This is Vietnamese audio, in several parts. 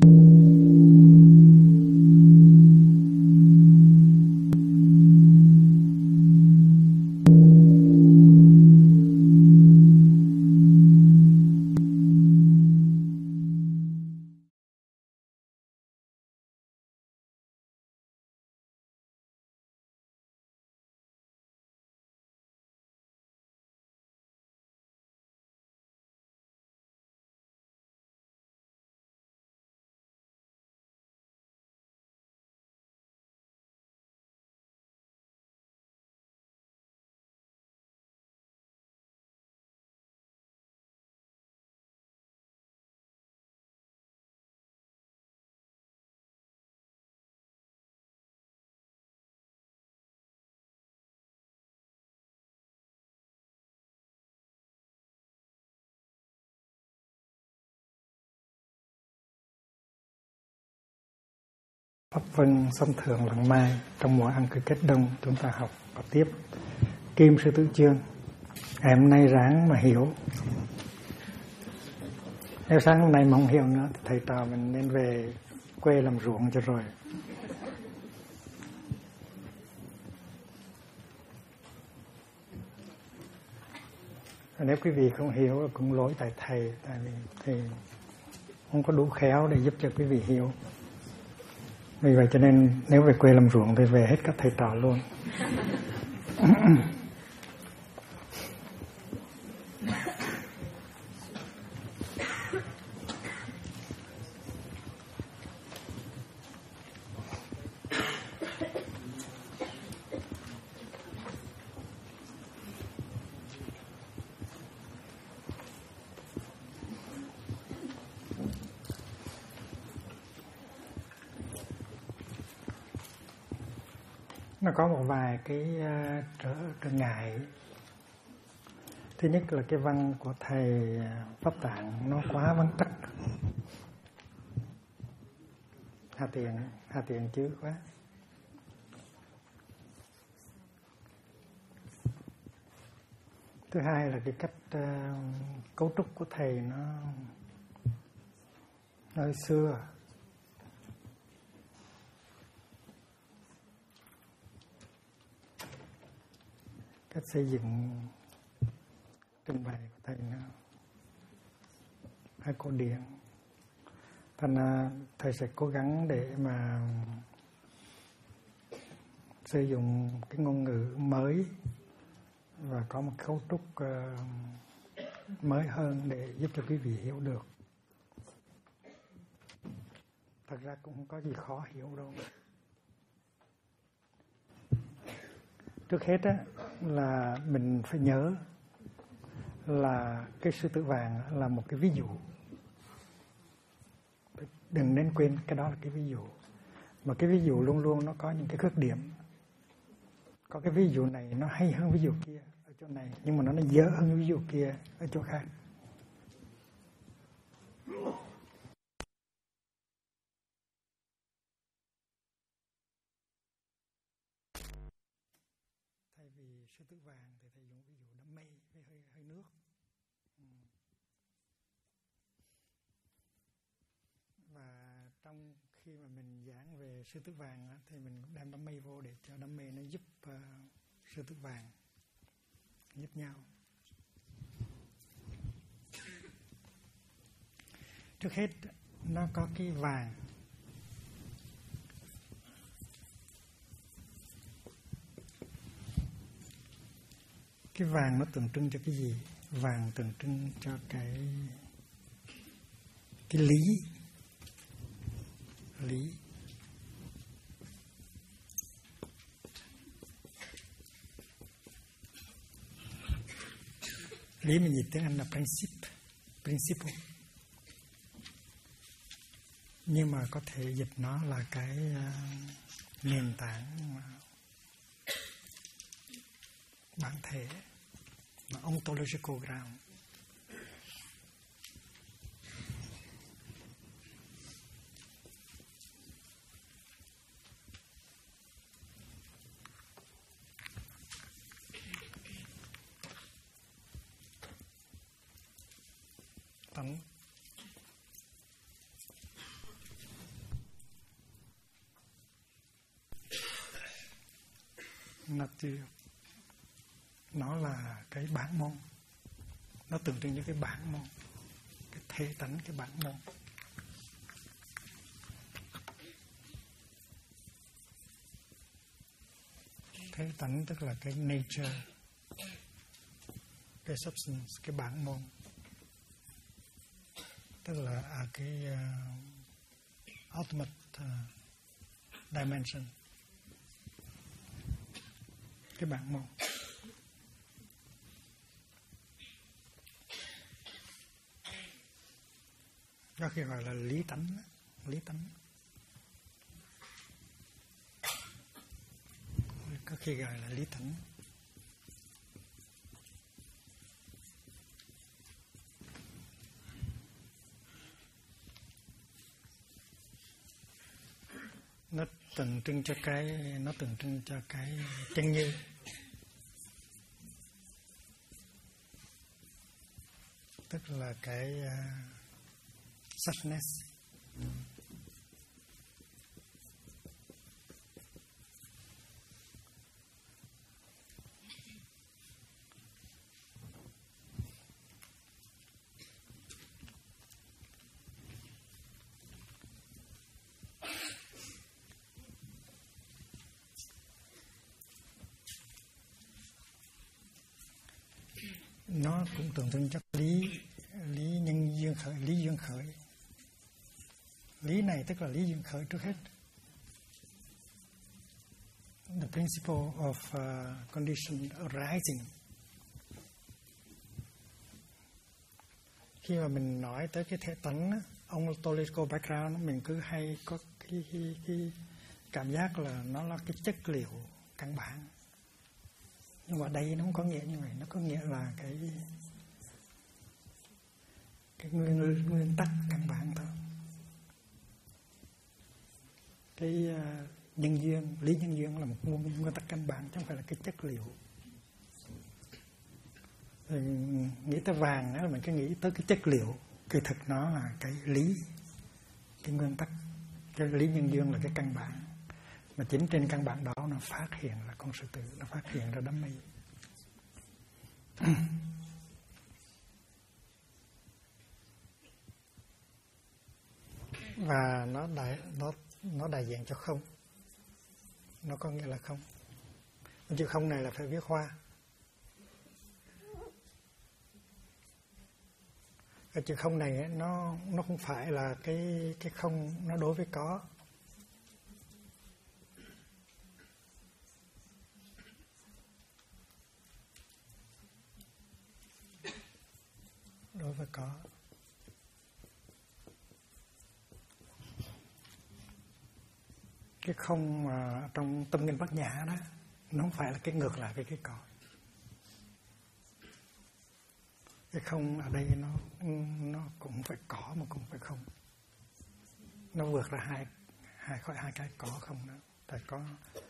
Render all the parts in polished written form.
Pháp vân sông thường lặng mai. Trong mùa ăn cử kết đông, chúng ta học tiếp Kim Sư Tử Chương. Ngày hôm nay ráng mà hiểu. Nếu sáng hôm nay mà không hiểu nữa thì thầy trò mình nên về quê làm ruộng cho rồi. Nếu quý vị không hiểu cũng lỗi tại thầy, tại vì thầy không có đủ khéo để giúp cho quý vị hiểu. Vì vậy cho nên nếu về quê làm ruộng thì về hết các thầy trò luôn. Nó có một vài cái trở ngại. Thứ nhất là cái văn của thầy Pháp Tạng nó quá vắn tắt, hà tiện chữ quá. Thứ hai là cái cách cấu trúc của thầy nó hơi xưa. Cách xây dựng trình bày của thầy nó hơi cổ điển. Thành ra thầy sẽ cố gắng để mà sử dụng cái ngôn ngữ mới và có một cấu trúc mới hơn để giúp cho quý vị hiểu được. Thật ra cũng không có gì khó hiểu đâu. Trước hết á, là mình phải nhớ là cái sư tử vàng là một cái ví dụ. Đừng nên quên cái đó là cái ví dụ. Mà cái ví dụ luôn luôn nó có những cái khuyết điểm. Có cái ví dụ này nó hay hơn ví dụ kia ở chỗ này, nhưng mà nó dở hơn ví dụ kia ở chỗ khác. Thay vì sư tử vàng thì thầy dùng ví dụ đám mây với hơi nước. Và trong khi mà mình giảng về sư tử vàng thì mình cũng đem đám mây vô để cho đám mây nó giúp sư tử vàng, giúp nhau. Trước hết nó có cái vàng. Cái vàng nó tượng trưng cho cái gì? Vàng tượng trưng cho cái lý. Lý mình dịch tiếng Anh là principle. Nhưng mà có thể dịch nó là cái nền tảng bản thể, ontological ground. nature. Nó là cái bản môn, nó tượng trưng cho cái bản môn, cái thể tánh, cái bản môn. Thể tánh tức là cái nature, cái substance, cái bản môn, tức là cái ultimate dimension, cái bản môn. Có khi gọi là lý tánh, lý tánh. Có khi gọi là lý tánh. Nó tượng trưng cho cái chân như. Tức là cái suchness. Nó cũng tượng trưng cho lý nhân duyên khởi, lý duyên khởi. Lý này tức là lý duyên khởi trước hết. The principle of condition arising. Khi mà mình nói tới cái thể tánh, ontological background, mình cứ hay có cái cảm giác là nó là cái chất liệu căn bản. Nhưng mà đây nó không có nghĩa như vậy, nó có nghĩa là cái nguyên tắc căn bản thôi. Cái nhân duyên, lý nhân duyên là một nguyên tắc căn bản, chứ không phải là cái chất liệu. Rồi nghĩ tới vàng đó là mình cứ nghĩ tới cái chất liệu, kỳ thực nó là cái lý, cái nguyên tắc. Cái lý nhân duyên là cái căn bản, mà chính trên căn bản đó nó phát hiện là con sư tử, nó phát hiện ra đám mây. Và nó đại diện cho không. Nó có nghĩa là không. Chữ không này là phải viết hoa. Cái chữ không này nó không phải là cái không nó đối với có. Đối với có. Cái không mà trong tâm kinh Bát Nhã đó, nó không phải là cái ngược lại với cái có. Cái không ở đây nó cũng phải có mà cũng phải không. Nó vượt ra khỏi hai cái có không đó. Tại có.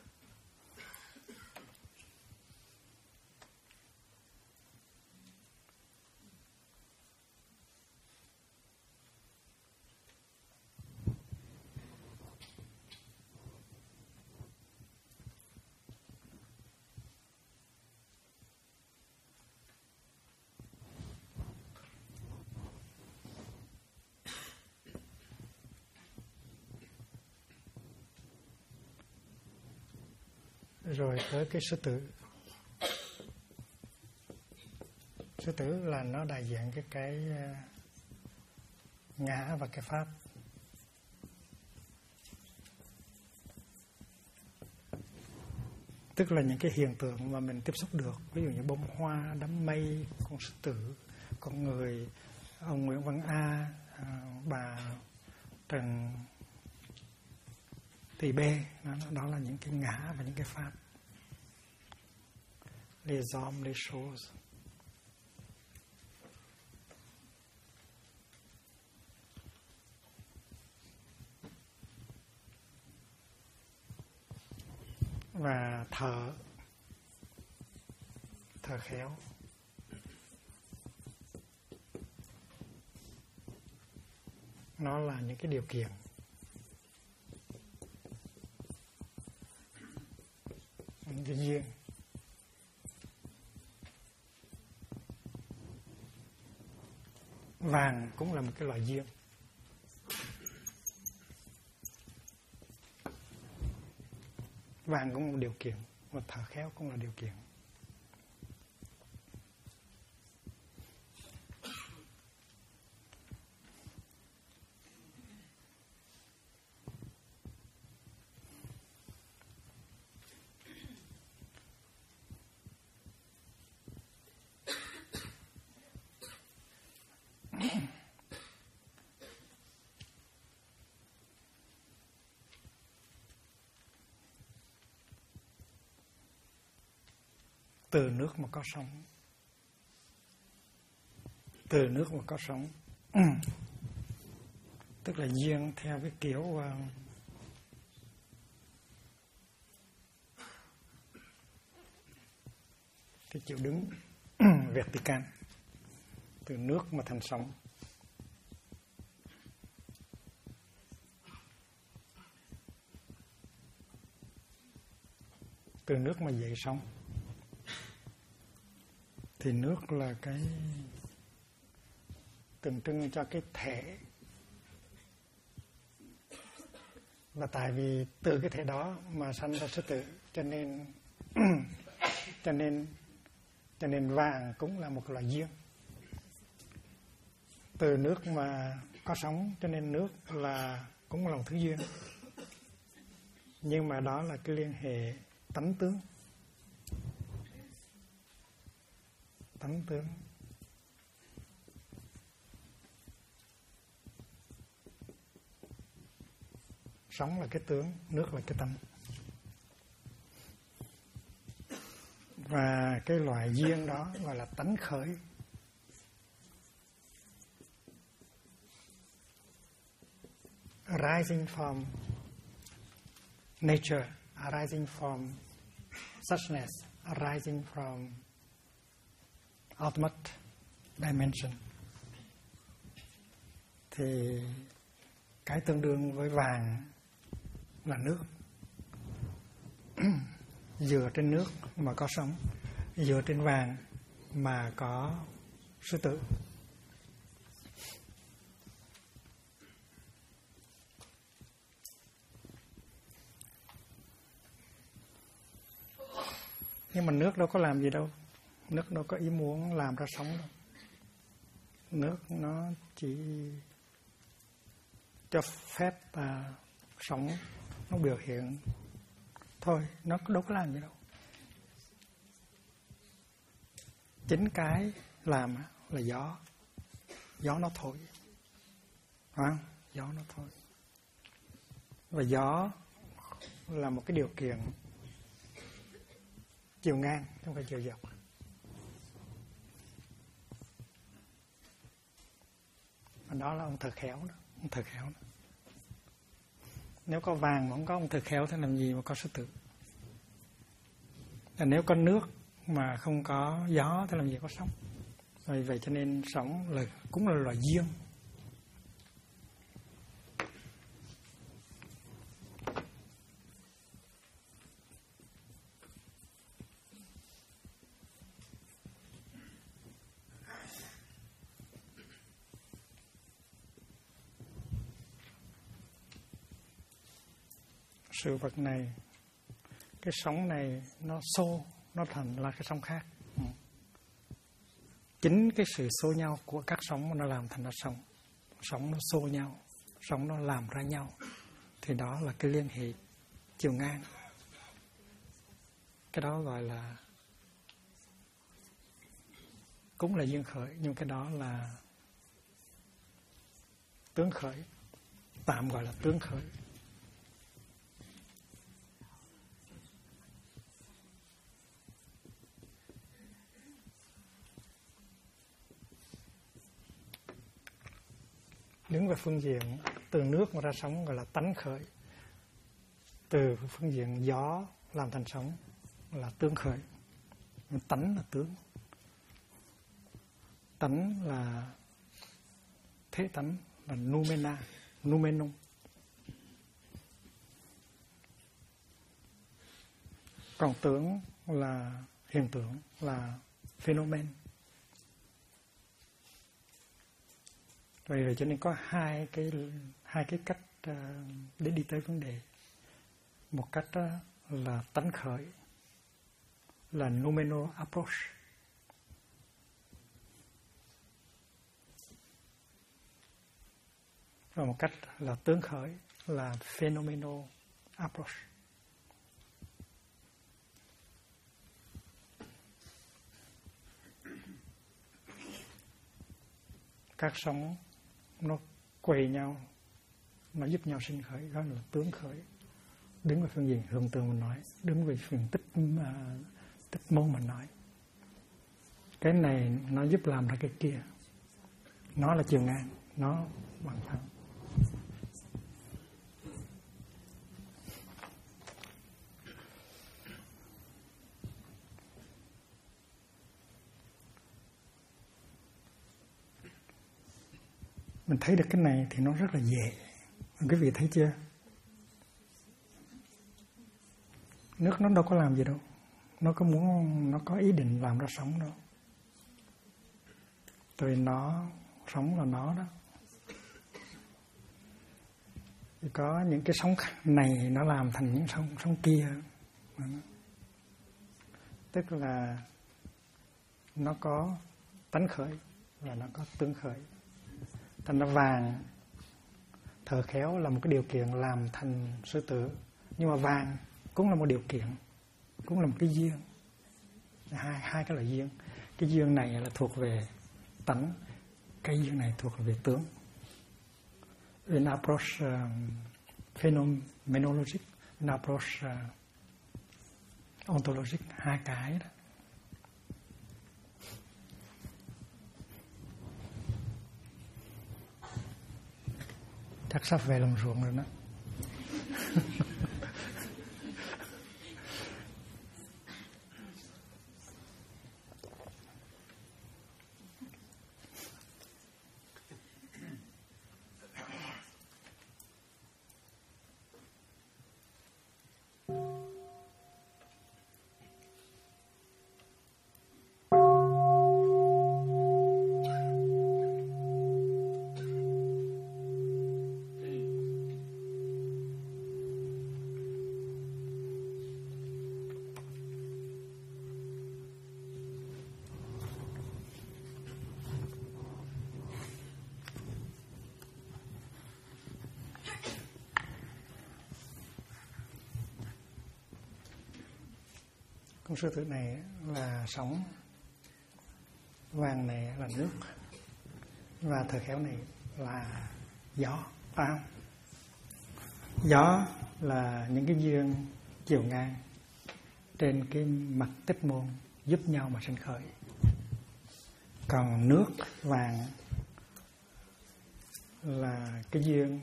Rồi tới cái sư tử. Sư tử là nó đại diện cái ngã và cái pháp. Tức là những cái hiện tượng mà mình tiếp xúc được, ví dụ như bông hoa, đám mây, con sư tử, con người, ông Nguyễn Văn A, bà Trần Thị B, đó là những cái ngã và những cái pháp. Les hommes, les choses. Và thở khéo. Nó là những cái điều kiện. luận về duyên. Vàng cũng là một cái loại duyên. Vàng cũng là một điều kiện, và thợ khéo cũng là điều kiện. Từ nước mà có sống. Từ nước mà có sống. Tức là duyên theo cái kiểu cái kiểu đứng vertical. Từ nước mà thành sống. Từ nước mà dậy sống. Thì nước là cái tượng trưng cho cái thể. Và tại vì từ cái thể đó mà sanh ra sư tử, cho nên vàng cũng là một loại duyên. Từ nước mà có sống cho nên nước là cũng là một thứ duyên. Nhưng mà đó là cái liên hệ tánh tướng. Tánh tướng. Sống là cái tướng, nước là cái tánh. Và cái loại duyên đó gọi là tánh khởi. Arising from nature, arising from suchness, arising from ultimate dimension. Thì cái tương đương với vàng là nước. Dựa trên nước mà có sống, dựa trên vàng mà có sư tử. Nhưng mà nước đâu có làm gì đâu. Nước đâu có ý muốn làm ra sống đâu. Nước nó chỉ cho phép ta sống, nó biểu hiện thôi, nó đâu có làm gì đâu. Chính cái làm là gió. Gió nó thổi. Gió nó thổi. Và gió là một cái điều kiện chiều ngang, không phải chiều dọc. Và đó là ông thợ khéo đó. Ông thợ khéo đó. Nếu có vàng mà không có ông thợ khéo thì làm gì mà có sư tử. Và nếu có nước mà không có gió thì làm gì có sống. Vì vậy cho nên sống là cũng là loại duyên. Sự vật này, cái sống này nó xô, nó thành là cái sống khác. Chính cái sự xô nhau của các sống nó làm thành ra sống. Sống nó xô nhau, sống nó làm ra nhau. Thì đó là cái liên hệ chiều ngang. Cái đó gọi là cũng là duyên khởi, nhưng cái đó là tướng khởi. Tạm gọi là tướng khởi. Đứng về phương diện từ nước mà ra sống gọi là tánh khởi. Từ phương diện gió làm thành sống là tướng khởi. Tánh là tướng. Tánh là thế tánh, là noumena, noumenum. Còn tướng là hiện tượng, là phenomen. Vậy rồi cho nên có hai cái cách để đi tới vấn đề. Một cách là tánh khởi, là noumenal approach. Và một cách là tướng khởi, là phenomenal approach. Các sóng nó quay nhau, nó giúp nhau sinh khởi, đó là tướng khởi. Đứng về phương diện hiện tượng mình nói, đứng về phương tích môn mình nói. Cái này nó giúp làm ra cái kia. Nó là chiều ngang, nó bằng thẳng. Mình thấy được cái này thì nó rất là dễ. Quý vị thấy chưa? Nước nó đâu có làm gì đâu. Nó có ý định làm ra sóng đâu. Tại vì nó, sóng là nó đó. Thì có những cái sóng này nó làm thành những sóng kia. Tức là nó có tánh khởi và nó có tướng khởi. Thành ra vàng, thợ khéo là một cái điều kiện làm thành sư tử. Nhưng mà vàng cũng là một điều kiện, cũng là một cái duyên. Hai cái loại duyên. Cái duyên này là thuộc về tánh, cái duyên này thuộc về tướng. In approach phenomenologic, in approach ontologic, hai cái đó. Chắc sắp về làm ruộng rồi đó. Con sư tử này là sóng, vàng này là nước, và thợ khéo này là gió, phải không? Gió là những cái duyên chiều ngang trên cái mặt tích môn giúp nhau mà sinh khởi. Còn nước, vàng là cái duyên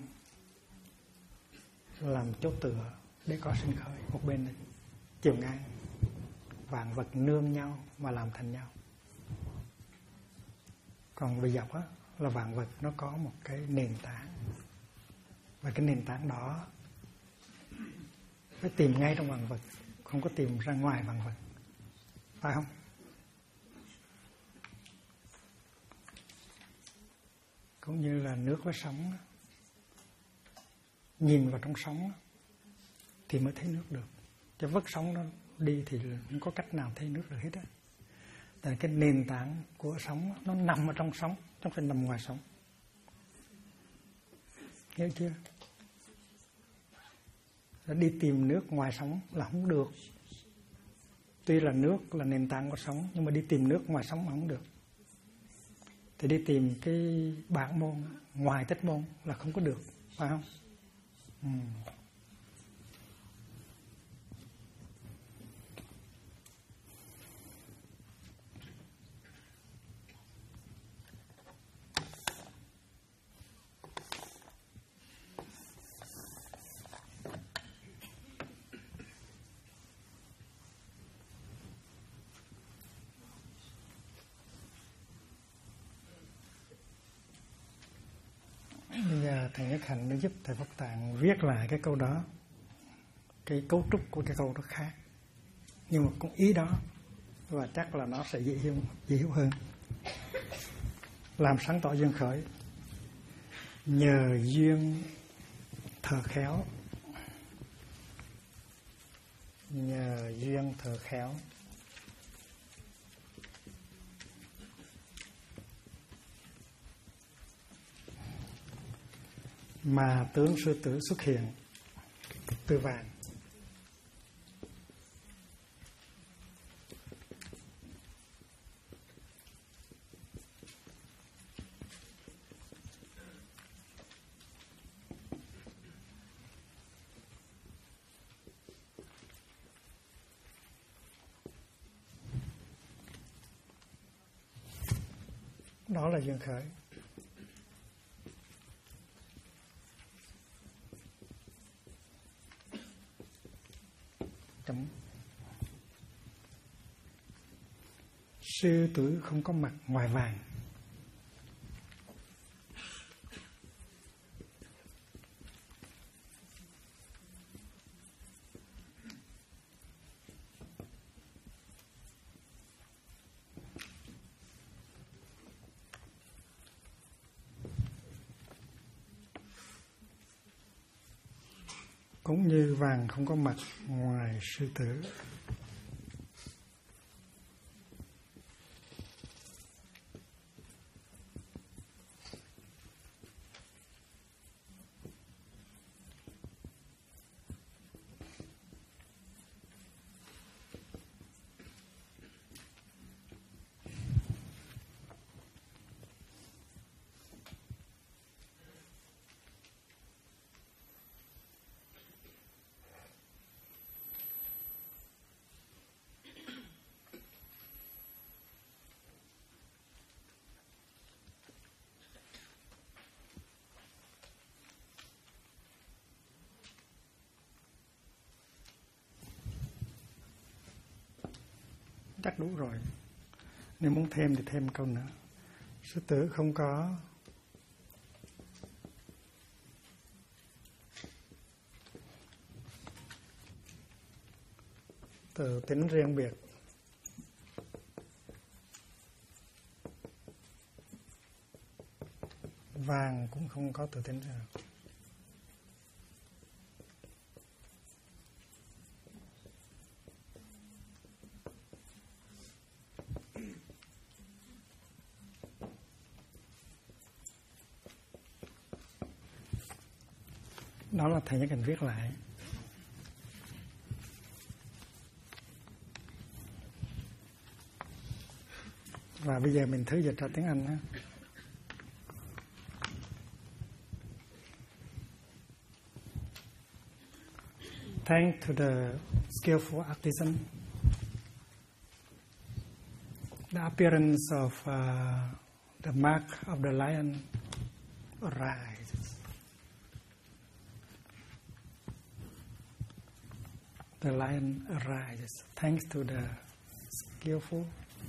làm chỗ tựa để có sinh khởi. Một bên này chiều ngang, vạn vật nương nhau mà làm thành nhau. Còn về dọc á, là vạn vật nó có một cái nền tảng, và cái nền tảng đó phải tìm ngay trong vạn vật, không có tìm ra ngoài vạn vật, phải không? Cũng như là nước với sóng, nhìn vào trong sóng thì mới thấy nước được, chứ vớt sóng nó đi thì không có cách nào thấy nước được hết á. Tại cái nền tảng của sóng nó nằm ở trong sóng, chứ không phải nằm ngoài sóng. Hiểu chưa? Đi tìm nước ngoài sóng là không được. Tuy là nước là nền tảng của sóng, nhưng mà đi tìm nước ngoài sóng là không được. Thì đi tìm cái bản môn ngoài tích môn là không có được, phải không? Bây giờ thầy Nhất Hạnh đã giúp thầy Pháp Tạng viết lại cái câu đó. Cái cấu trúc của cái câu đó khác. nhưng mà cũng ý đó, và chắc là nó sẽ dễ hiểu hơn. Làm sáng tỏ duyên khởi nhờ duyên thờ khéo, nhờ duyên thờ khéo mà tướng sư tử xuất hiện từ vàng. Đó là duyên khởi. Chấm. Sư tử không có mặt ngoài vàng. Cũng như vàng không có mặt ngoài sư tử. Chắc đủ rồi. Nếu muốn thêm thì thêm câu nữa. Sư tử không có từ tính riêng biệt. Vàng cũng không có từ tính riêng biệt. Đó là thầy Nhất Hạnh viết lại. Và bây giờ mình thử dịch ra tiếng Anh ha. Thanks to the skillful artisan, the appearance of the mark of the lion arises. The lion arises thanks to the skillful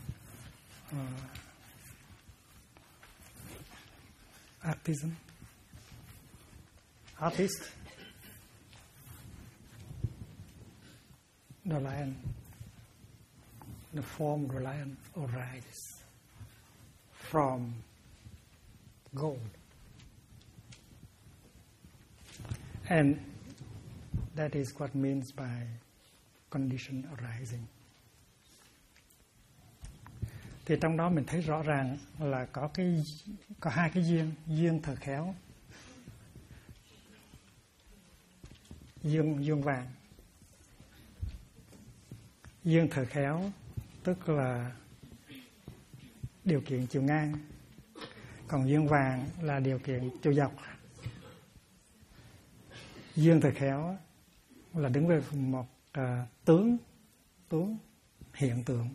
artist. The lion, the form of the lion arises from gold, and that is what means by condition arising. Thì trong đó mình thấy rõ ràng là có hai cái duyên thờ khéo, duyên vàng. Duyên thờ khéo tức là điều kiện chiều ngang, còn duyên vàng là điều kiện chiều dọc. Duyên thờ khéo là đứng về một tướng hiện tượng,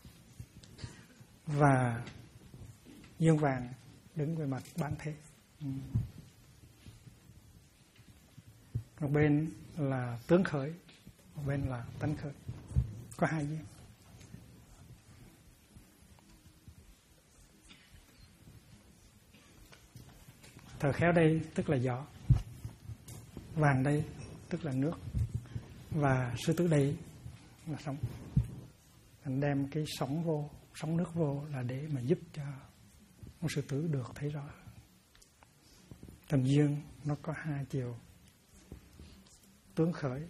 và duyên vàng đứng về mặt bản thể. Một bên là tướng khởi, một bên là tánh khởi. Có hai duyên. Thờ khéo đây tức là gió, vàng đây tức là nước, và sư tử đây là sống. Anh đem cái sóng nước vô là để mà giúp cho con sư tử được thấy rõ. Tâm duyên nó có hai chiều, tướng khởi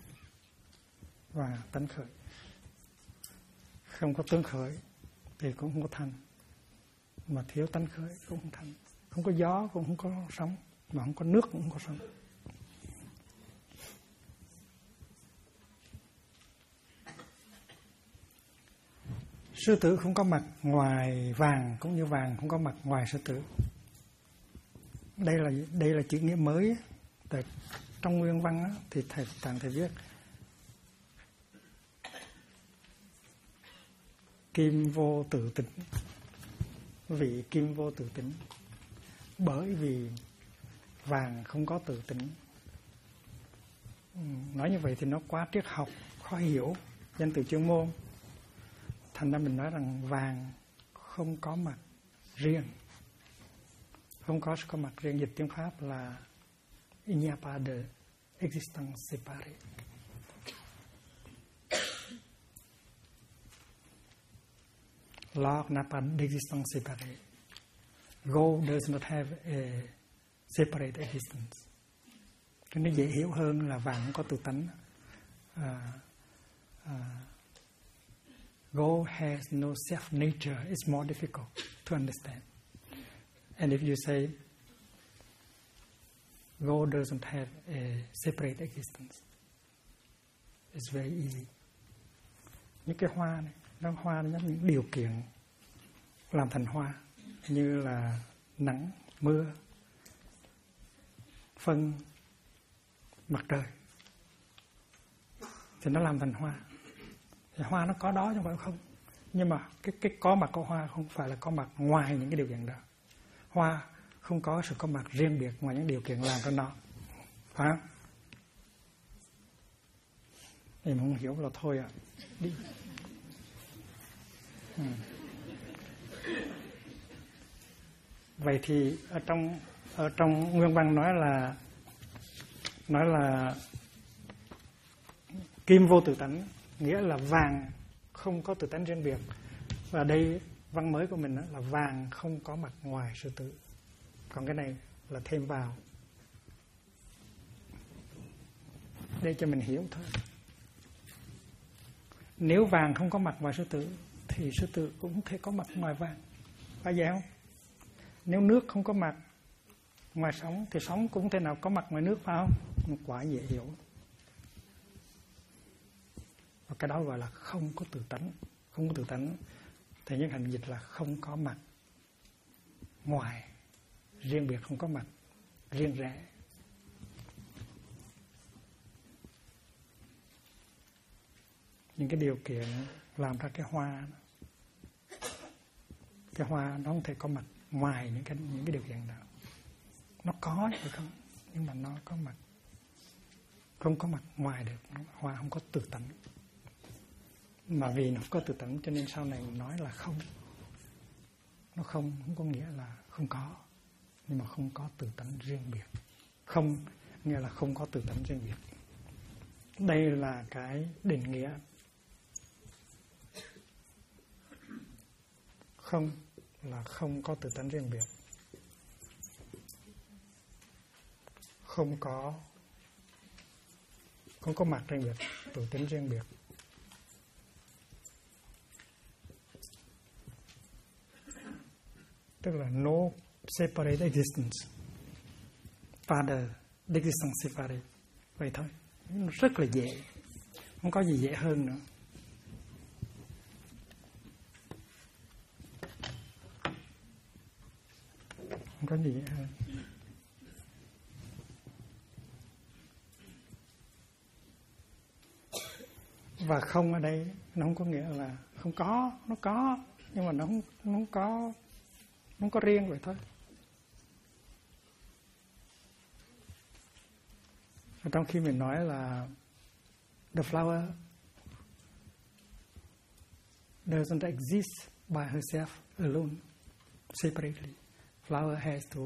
và tánh khởi. Không có tướng khởi thì cũng không có thanh, mà thiếu tánh khởi cũng không thanh. Không có gió cũng không có sóng, mà không có nước cũng không có sóng. Sư tử không có mặt ngoài vàng, cũng như vàng không có mặt ngoài sư tử. Đây là chữ nghĩa mới. Trong nguyên văn á, thì thầy viết kim vô tự tính, vị kim vô tự tính, bởi vì vàng không có tự tính. Nói như vậy thì nó quá triết học, khó hiểu, danh từ chuyên môn. Thành ra mình nói rằng vàng không có mặt riêng, không có mặt riêng. Dịch tiếng Pháp là il n'y a pas de existence séparée. L'or n'a pas d'existence séparée. Gold does not have a separate existence. Cho nên dễ hiểu hơn là vàng không có tự tánh. Gold has no self-nature. It's more difficult to understand. And if you say gold doesn't have a separate existence, it's very easy. Những cái hoa này, hoa nó những điều kiện làm thành hoa, như là nắng, mưa, phân, mặt trời, thì nó làm thành hoa. Thì hoa nó có đó chứ không phải không. Nhưng mà cái có mặt của hoa không phải là có mặt ngoài những cái điều kiện đó. Hoa không có sự có mặt riêng biệt ngoài những điều kiện làm cho nó, phải không? Em không hiểu là thôi ạ. Đi. Vậy thì ở trong nguyên văn nói là kim vô tự tánh, nghĩa là vàng không có tự tánh riêng biệt. Và đây văn mới của mình là vàng không có mặt ngoài sư tử. Còn cái này là thêm vào để cho mình hiểu thôi. Nếu vàng không có mặt ngoài sư tử thì sư tử cũng không thể có mặt ngoài vàng, phải vậy không? Nếu nước không có mặt ngoài sóng thì sóng cũng không thể nào có mặt ngoài nước, phải không? Quá dễ hiểu. Và cái đó gọi là không có tự tánh. Không có tự tánh, Thầy Nhân Hạnh dịch là không có mặt ngoài riêng biệt, không có mặt riêng rẽ. Những cái điều kiện làm ra cái hoa nó không thể có mặt ngoài những cái điều kiện nào. Nó có hay không, nhưng mà nó có mặt, không có mặt ngoài được. Hoa không có tự tánh, mà vì nó không có tự tánh cho nên sau này nói là không. Nó không có nghĩa là không có, nhưng mà không có tự tánh riêng biệt. Không nghĩa là không có tự tánh riêng biệt. Đây là cái định nghĩa. Không là không có tự tánh riêng biệt, không có mặt riêng biệt, tự tính riêng biệt. Tức là no separate existence, father existence separate. Vậy thôi, nó rất là dễ, không có gì dễ hơn nữa. Không có gì dễ hơn. Và không ở đây nó không có nghĩa là không có, nó có, nhưng mà nó không có riêng vậy thôi. Và trong khi mình nói là the flower doesn't exist by herself alone, separately. Flower has to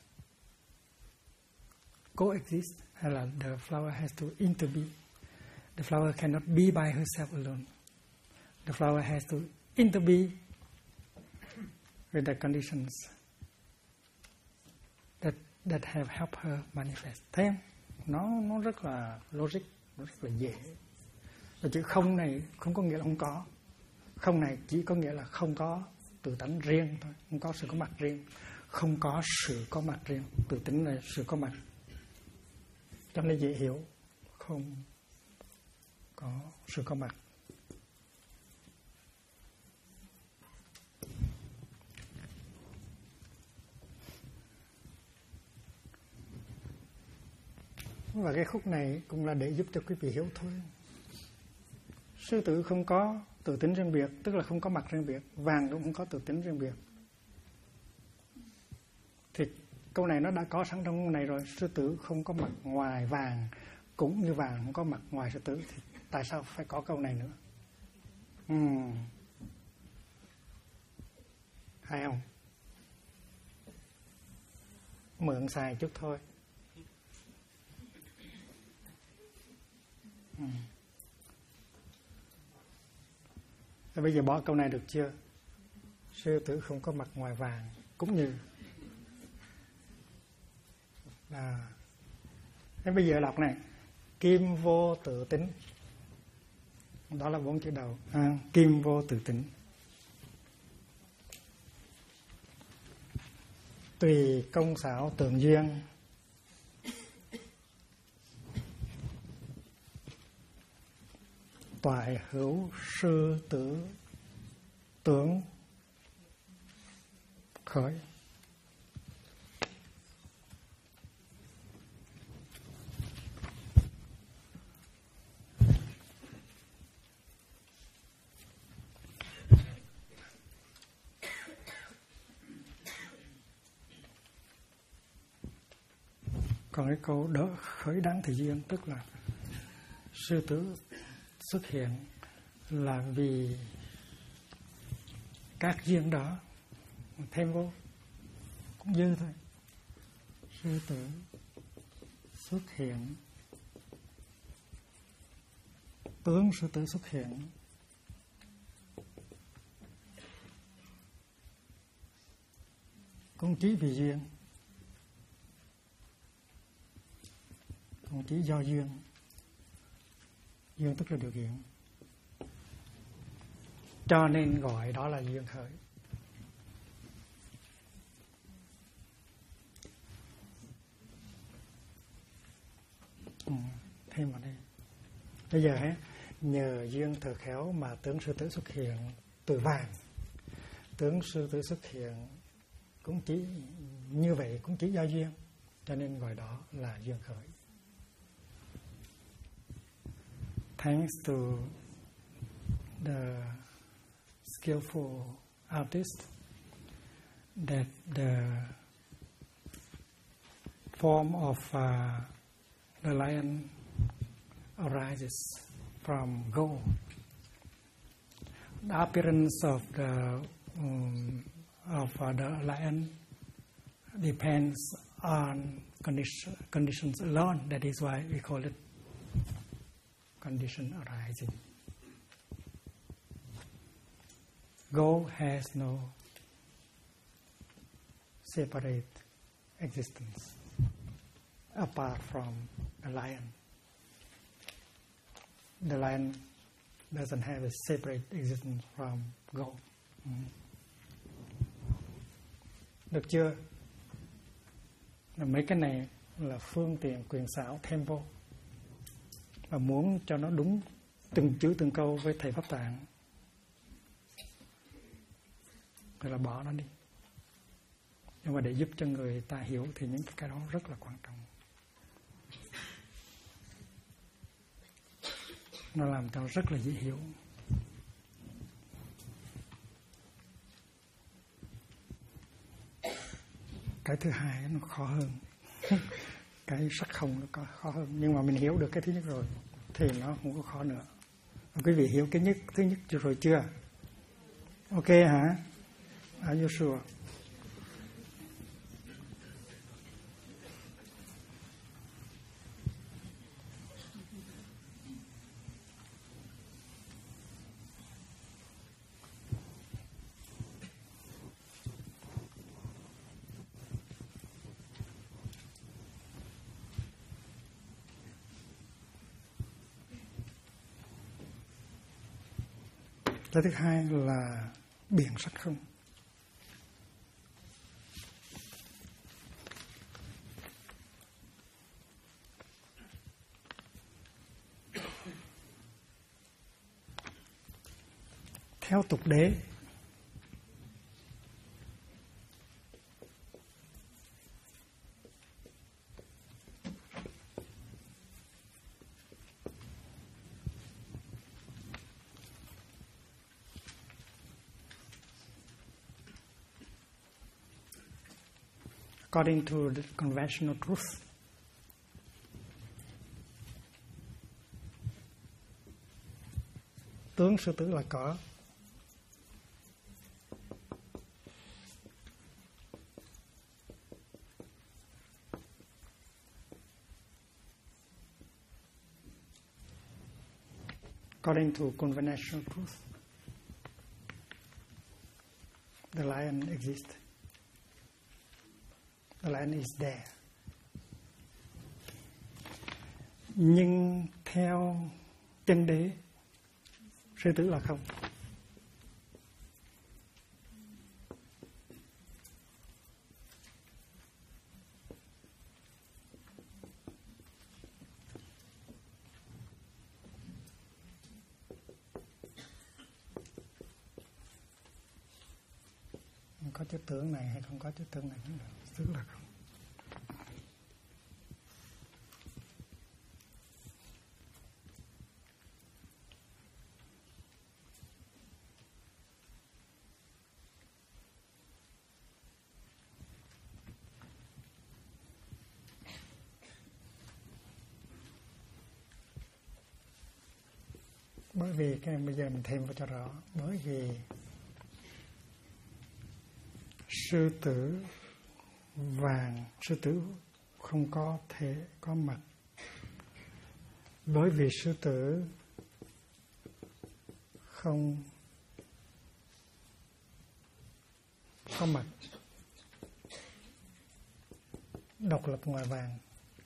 coexist, hay là the flower has to interbe. The flower cannot be by herself alone. The flower has to interbe with the conditions that have helped her manifest. Thấy không? Nó rất là logic, nó rất là dễ. Và chữ không này không có nghĩa là không có. Không này chỉ có nghĩa là không có tự tánh riêng thôi, không có sự có mặt riêng, không có sự có mặt riêng. Tự tánh là sự có mặt, cho nên dễ hiểu. Không có sự có mặt. Và cái khúc này cũng là để giúp cho quý vị hiểu thôi. Sư tử không có tự tính riêng biệt, tức là không có mặt riêng biệt. Vàng cũng không có tự tính riêng biệt. Thì câu này nó đã có sẵn trong câu này rồi. Sư tử không có mặt ngoài vàng, cũng như vàng không có mặt ngoài sư tử. Thì tại sao phải có câu này nữa? Hay không? Mượn xài chút thôi. Bây giờ bỏ câu này được chưa? Sư tử không có mặt ngoài vàng, cũng như Nên bây giờ đọc này, kim vô tự tính. Đó là 4 chữ đầu. Kim vô tự tính. Tùy công xảo tượng duyên. Toại hữu sư tử tướng khởi. Còn cái câu đỡ khởi đáng thì duyên, tức là sư tử xuất hiện là vì các duyên đó thêm vô cũng dư thôi. Sư tử xuất hiện, tướng sư tử xuất hiện cũng chỉ vì duyên, cũng chỉ do duyên. Duyên tức là điều kiện, cho nên gọi đó là duyên khởi. Thêm vào đây. Bây giờ nhờ duyên thừa khéo mà tướng sư tử xuất hiện từ vàng. Tướng sư tử xuất hiện cũng chỉ như vậy, cũng chỉ do duyên, cho nên gọi đó là duyên khởi. Thanks to the skillful artist, that the form of the lion arises from gold. The appearance of the lion depends on conditions alone. That is why we call it condition arising. Gold has no separate existence apart from the lion. The lion doesn't have a separate existence from gold. Được chưa? Mấy cái này là phương tiện quyền xảo thêm vô. Và muốn cho nó đúng từng chữ từng câu với thầy Pháp Tạng, rồi là bỏ nó đi. Nhưng mà để giúp cho người ta hiểu thì những cái đó rất là quan trọng. Nó làm cho rất là dễ hiểu. Cái thứ hai nó khó hơn. Cái sắc không nó có khó hơn. Nhưng mà mình hiểu được cái thứ nhất rồi thì nó không có khó nữa. Và quý vị hiểu cái thứ nhất rồi chưa? Ok hả? Are you sure? Cái thứ hai là biển sắc không. Theo tục đế, according to the conventional truth, tướng sư tử là có. According to conventional truth, the lion exists. The lion is there. Nhưng theo chân đế, sư tử là không. Có chữ tưởng này hay không có chữ tưởng này cũng được, tức là không. Bởi vì cái bây giờ mình thêm vào cho rõ, bởi vì sư tử vàng, sư tử không có thể có mặt. Bởi vì sư tử không có mặt, độc lập ngoài vàng.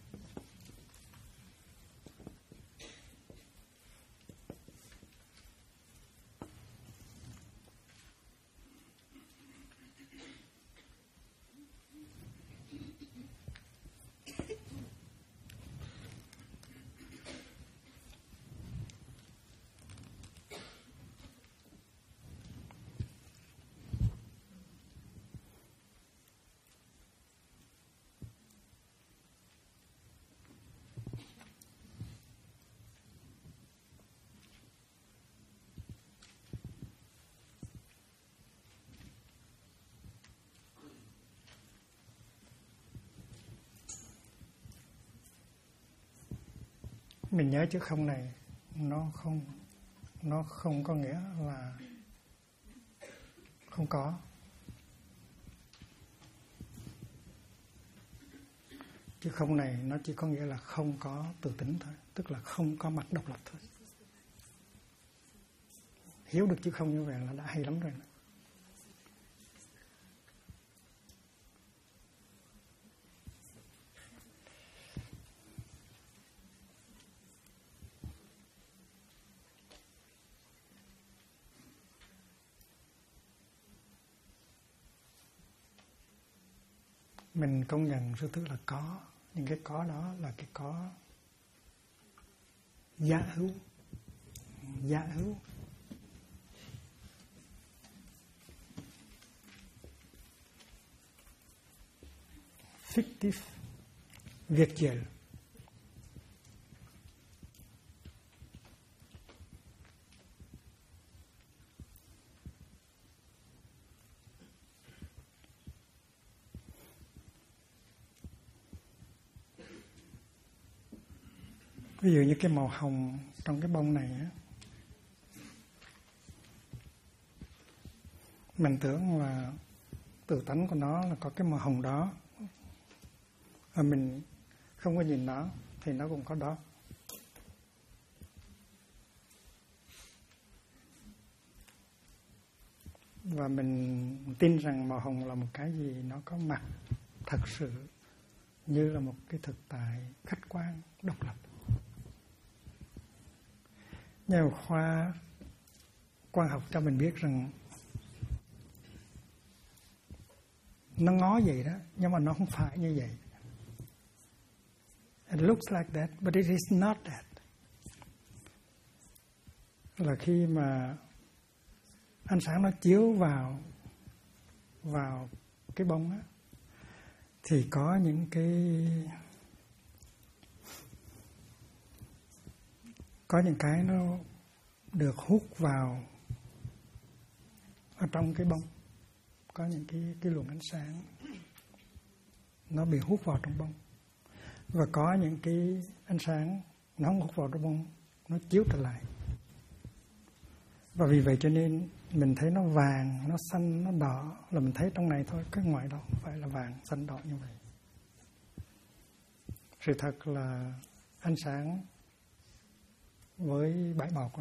Mình nhớ chữ không này, nó không có nghĩa là không có. Chữ không này nó chỉ có nghĩa là không có tự tính thôi, tức là không có mặt độc lập thôi. Hiểu được chữ không như vậy là đã hay lắm rồi. Mình công nhận sư tử là có, nhưng cái có đó là cái có giả hữu. Giả hữu. Fictive, virtual. Ví dụ như cái màu hồng trong cái bông này á, mình tưởng là tự tánh của nó là có cái màu hồng đó, và mình không có nhìn nó thì nó cũng có đó. Và mình tin rằng màu hồng là một cái gì nó có mặt thật sự, như là một cái thực tại khách quan độc lập. Nhà khoa Quang học cho mình biết rằng nó ngó vậy đó, nhưng mà nó không phải như vậy. It looks like that, but it is not that. Là khi mà ánh sáng nó chiếu vào cái bông á, thì có những cái nó được hút vào ở trong cái bông. Có những cái luồng ánh sáng nó bị hút vào trong bông, và có những cái ánh sáng nó không hút vào trong bông, nó chiếu trở lại. Và vì vậy cho nên mình thấy nó vàng, nó xanh, nó đỏ là mình thấy trong này thôi, cái ngoài đó không phải là vàng, xanh, đỏ như vậy. Sự thật là ánh sáng với bãi màu của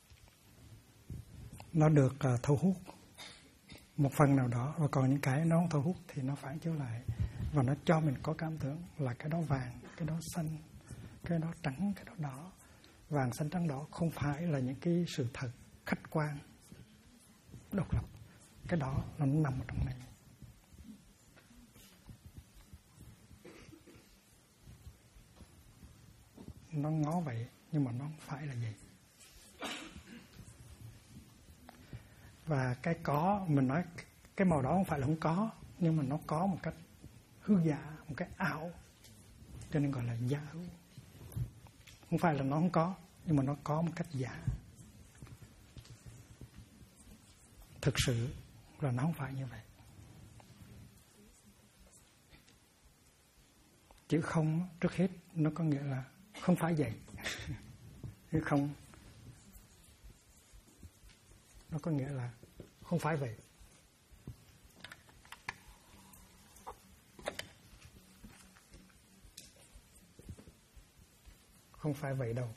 nó được thu hút một phần nào đó, và còn những cái nó không thu hút thì nó phản chiếu lại, và nó cho mình có cảm tưởng là cái đó vàng, cái đó xanh, cái đó trắng, cái đó đỏ. Vàng, xanh, trắng, đỏ không phải là những cái sự thật khách quan độc lập, cái đó là nó nằm ở trong này. Nó ngó vậy nhưng mà nó không phải là vậy. Và cái có, mình nói cái màu đó không phải là không có, nhưng mà nó có một cách hư giả, một cách ảo, cho nên gọi là giả hữu. Không phải là nó không có, nhưng mà nó có một cách giả. Thực sự là nó không phải như vậy. Chữ không trước hết nó có nghĩa là không phải vậy. Chứ không, nó có nghĩa là không phải vậy. Không phải vậy đâu.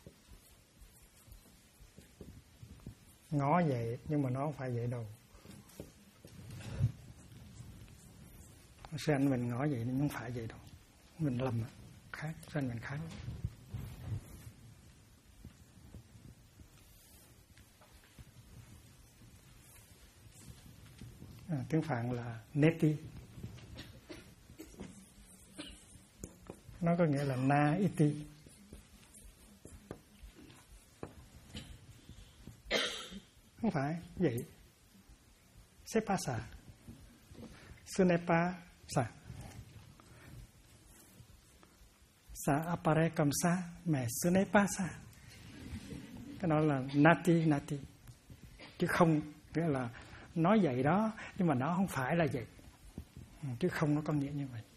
Ngó vậy nhưng mà nó không phải vậy đâu. Sư anh mình ngó vậy nhưng không phải vậy đâu. Mình lầm khác, sư anh mình khác. Tiếng Phạn là neti. Nó có nghĩa là na iti. Không phải vậy. C'est pas ça. Ce n'est pas ça. Ça apparaît comme ça, mais ce n'est pas ça. Cái đó là nati. Chứ không nghĩa là nói vậy đó, nhưng mà nó không phải là vậy. Chứ không nó có nghĩa như vậy.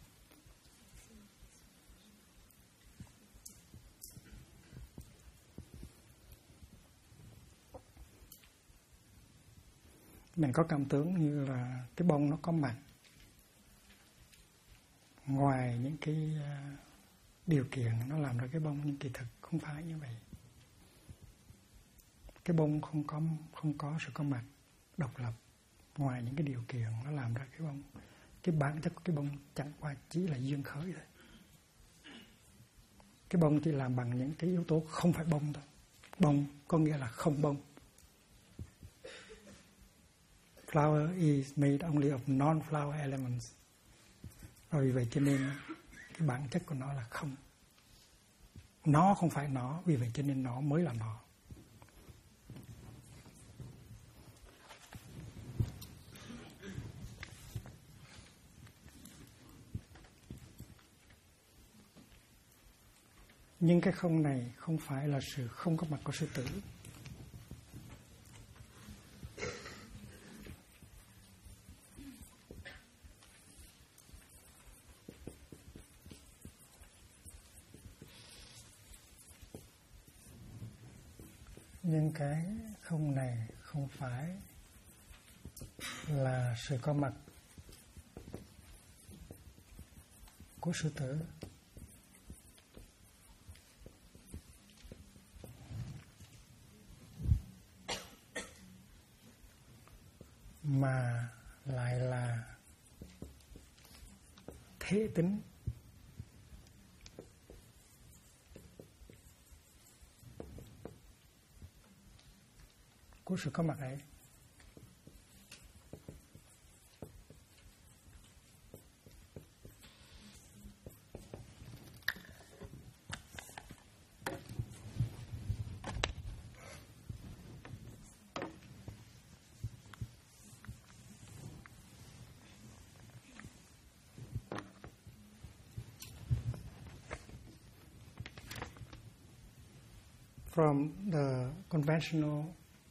Mình có cảm tưởng như là cái bông nó có mặt. Ngoài những cái điều kiện nó làm ra cái bông, nhưng kỳ thực không phải như vậy. Cái bông không có sự có mặt độc lập ngoài những cái điều kiện nó làm ra cái bông. Cái bản chất của cái bông chẳng qua chỉ là duyên khởi thôi. Cái bông chỉ làm bằng những cái yếu tố không phải bông thôi. Bông có nghĩa là không bông. Flower is made only of non-flower elements. Và vì vậy cho nên cái bản chất của nó là không. Nó không phải nó, vì vậy cho nên nó mới là nó. Nhưng cái không này không phải là sự không có mặt của sư tử. Nhưng cái không này không phải là sự có mặt của sư tử. Mà lại là thế tính của sự có mặt ấy. From the conventional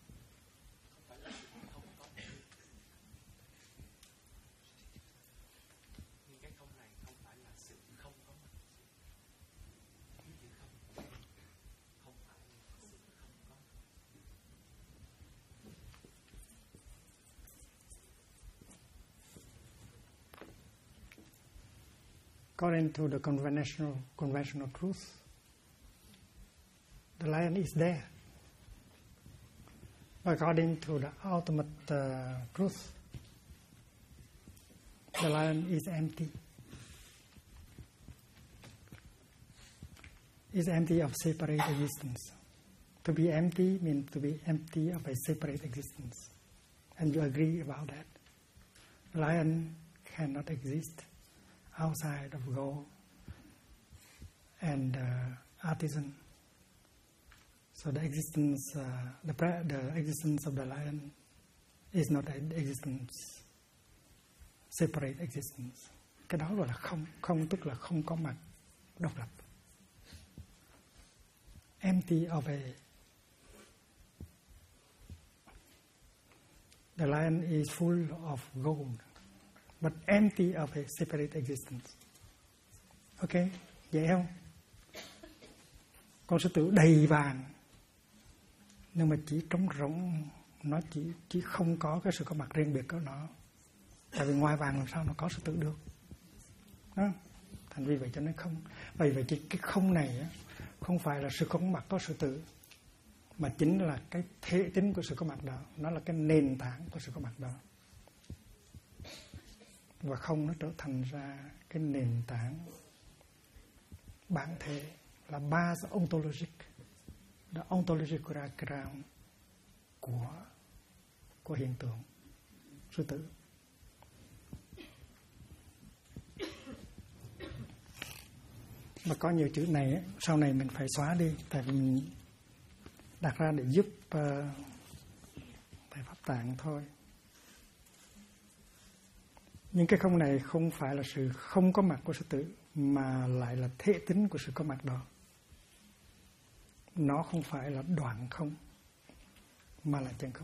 cái không này không phải là sự không có mặt, không phải là sự không có. According to the conventional truth, the lion is there. According to the ultimate truth, the lion is empty. Is empty of separate existence. To be empty means to be empty of a separate existence. And you agree about that. Lion cannot exist outside of gold and artisan. So the existence, the existence of the lion is not an existence, separate existence. Cái đó gọi là không, không tức là không có mặt, độc lập. Empty of the lion is full of gold, but empty of a separate existence. Ok, vậy không? Con sư tử đầy vàng, nhưng mà chỉ trống rỗng, nó chỉ không có cái sự có mặt riêng biệt của nó. Tại vì ngoài vàng làm sao nó có sư tử được? Đó. Thành vì vậy cho nên không. Vì vậy cái không này á, không phải là sự không mặt có sư tử, mà chính là cái thể tính của sự có mặt đó. Nó là cái nền tảng của sự có mặt đó. Và không nó trở thành ra cái nền tảng bản thể là base ontologic, the ontological background của hiện tượng sư tử. Mà có nhiều chữ này ấy, sau này mình phải xóa đi, tại vì mình đặt ra để giúp thầy Pháp Tạng thôi. Nhưng cái không này không phải là sự không có mặt của sư tử, mà lại là thể tính của sự có mặt đó. Nó không phải là đoạn không, mà là chân không.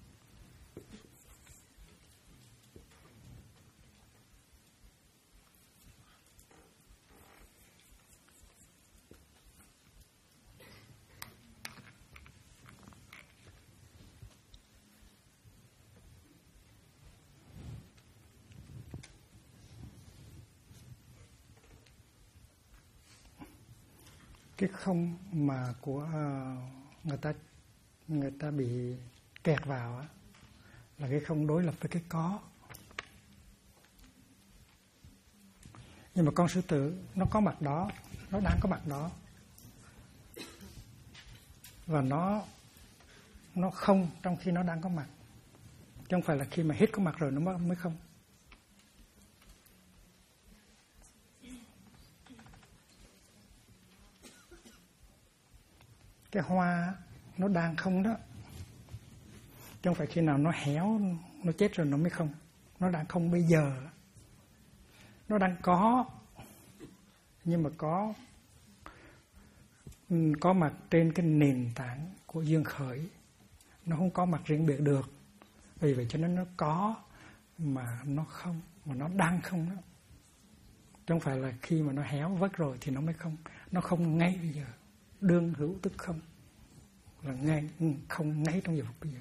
Cái không mà của người ta bị kẹt vào á, là cái không đối lập với cái có. Nhưng mà con sư tử nó có mặt đó, nó đang có mặt đó, và nó không trong khi nó đang có mặt, chứ không phải là khi mà hết có mặt rồi nó mới không. Cái hoa nó đang không đó, chứ không phải khi nào nó héo, nó chết rồi nó mới không. Nó đang không bây giờ. Nó đang có, nhưng mà có mặt trên cái nền tảng của duyên khởi. Nó không có mặt riêng biệt được. Vì vậy cho nên nó có mà nó không, mà nó đang không đó. Chứ không phải là khi mà nó héo vất rồi thì nó mới không. Nó không ngay bây giờ. Đương hữu tức không, là ngay không ngay trong giờ phút bây giờ.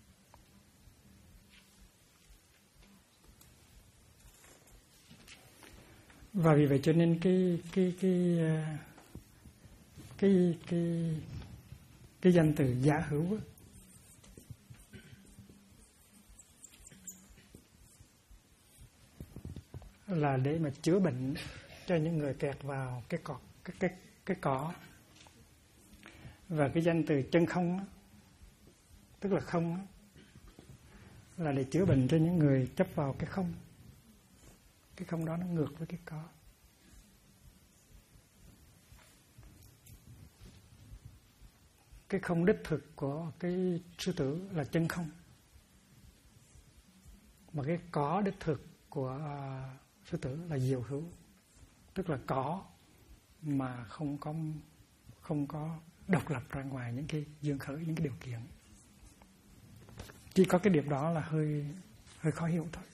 Và vì vậy cho nên cái danh từ giả hữu là để mà chữa bệnh cho những người kẹt vào cái cỏ. Và cái danh từ chân không tức là không á, là để chữa bệnh cho những người chấp vào cái không. Cái không đó nó ngược với cái có. Cái không đích thực của cái sư tử là chân không, mà cái có đích thực của sư tử là diệu hữu, tức là có mà không có độc lập ra ngoài những cái duyên khởi, những cái điều kiện. Chỉ có cái điểm đó là hơi khó hiểu thôi.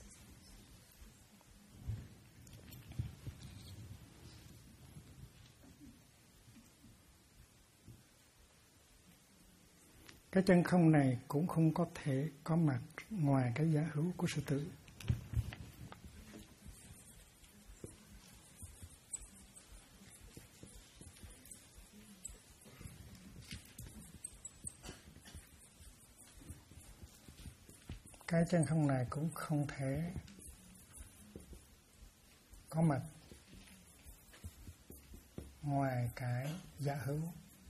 Cái chân không này cũng không có thể có mặt ngoài cái giả hữu của sư tử. Cái chân không này cũng không thể có mặt ngoài cái giả hữu.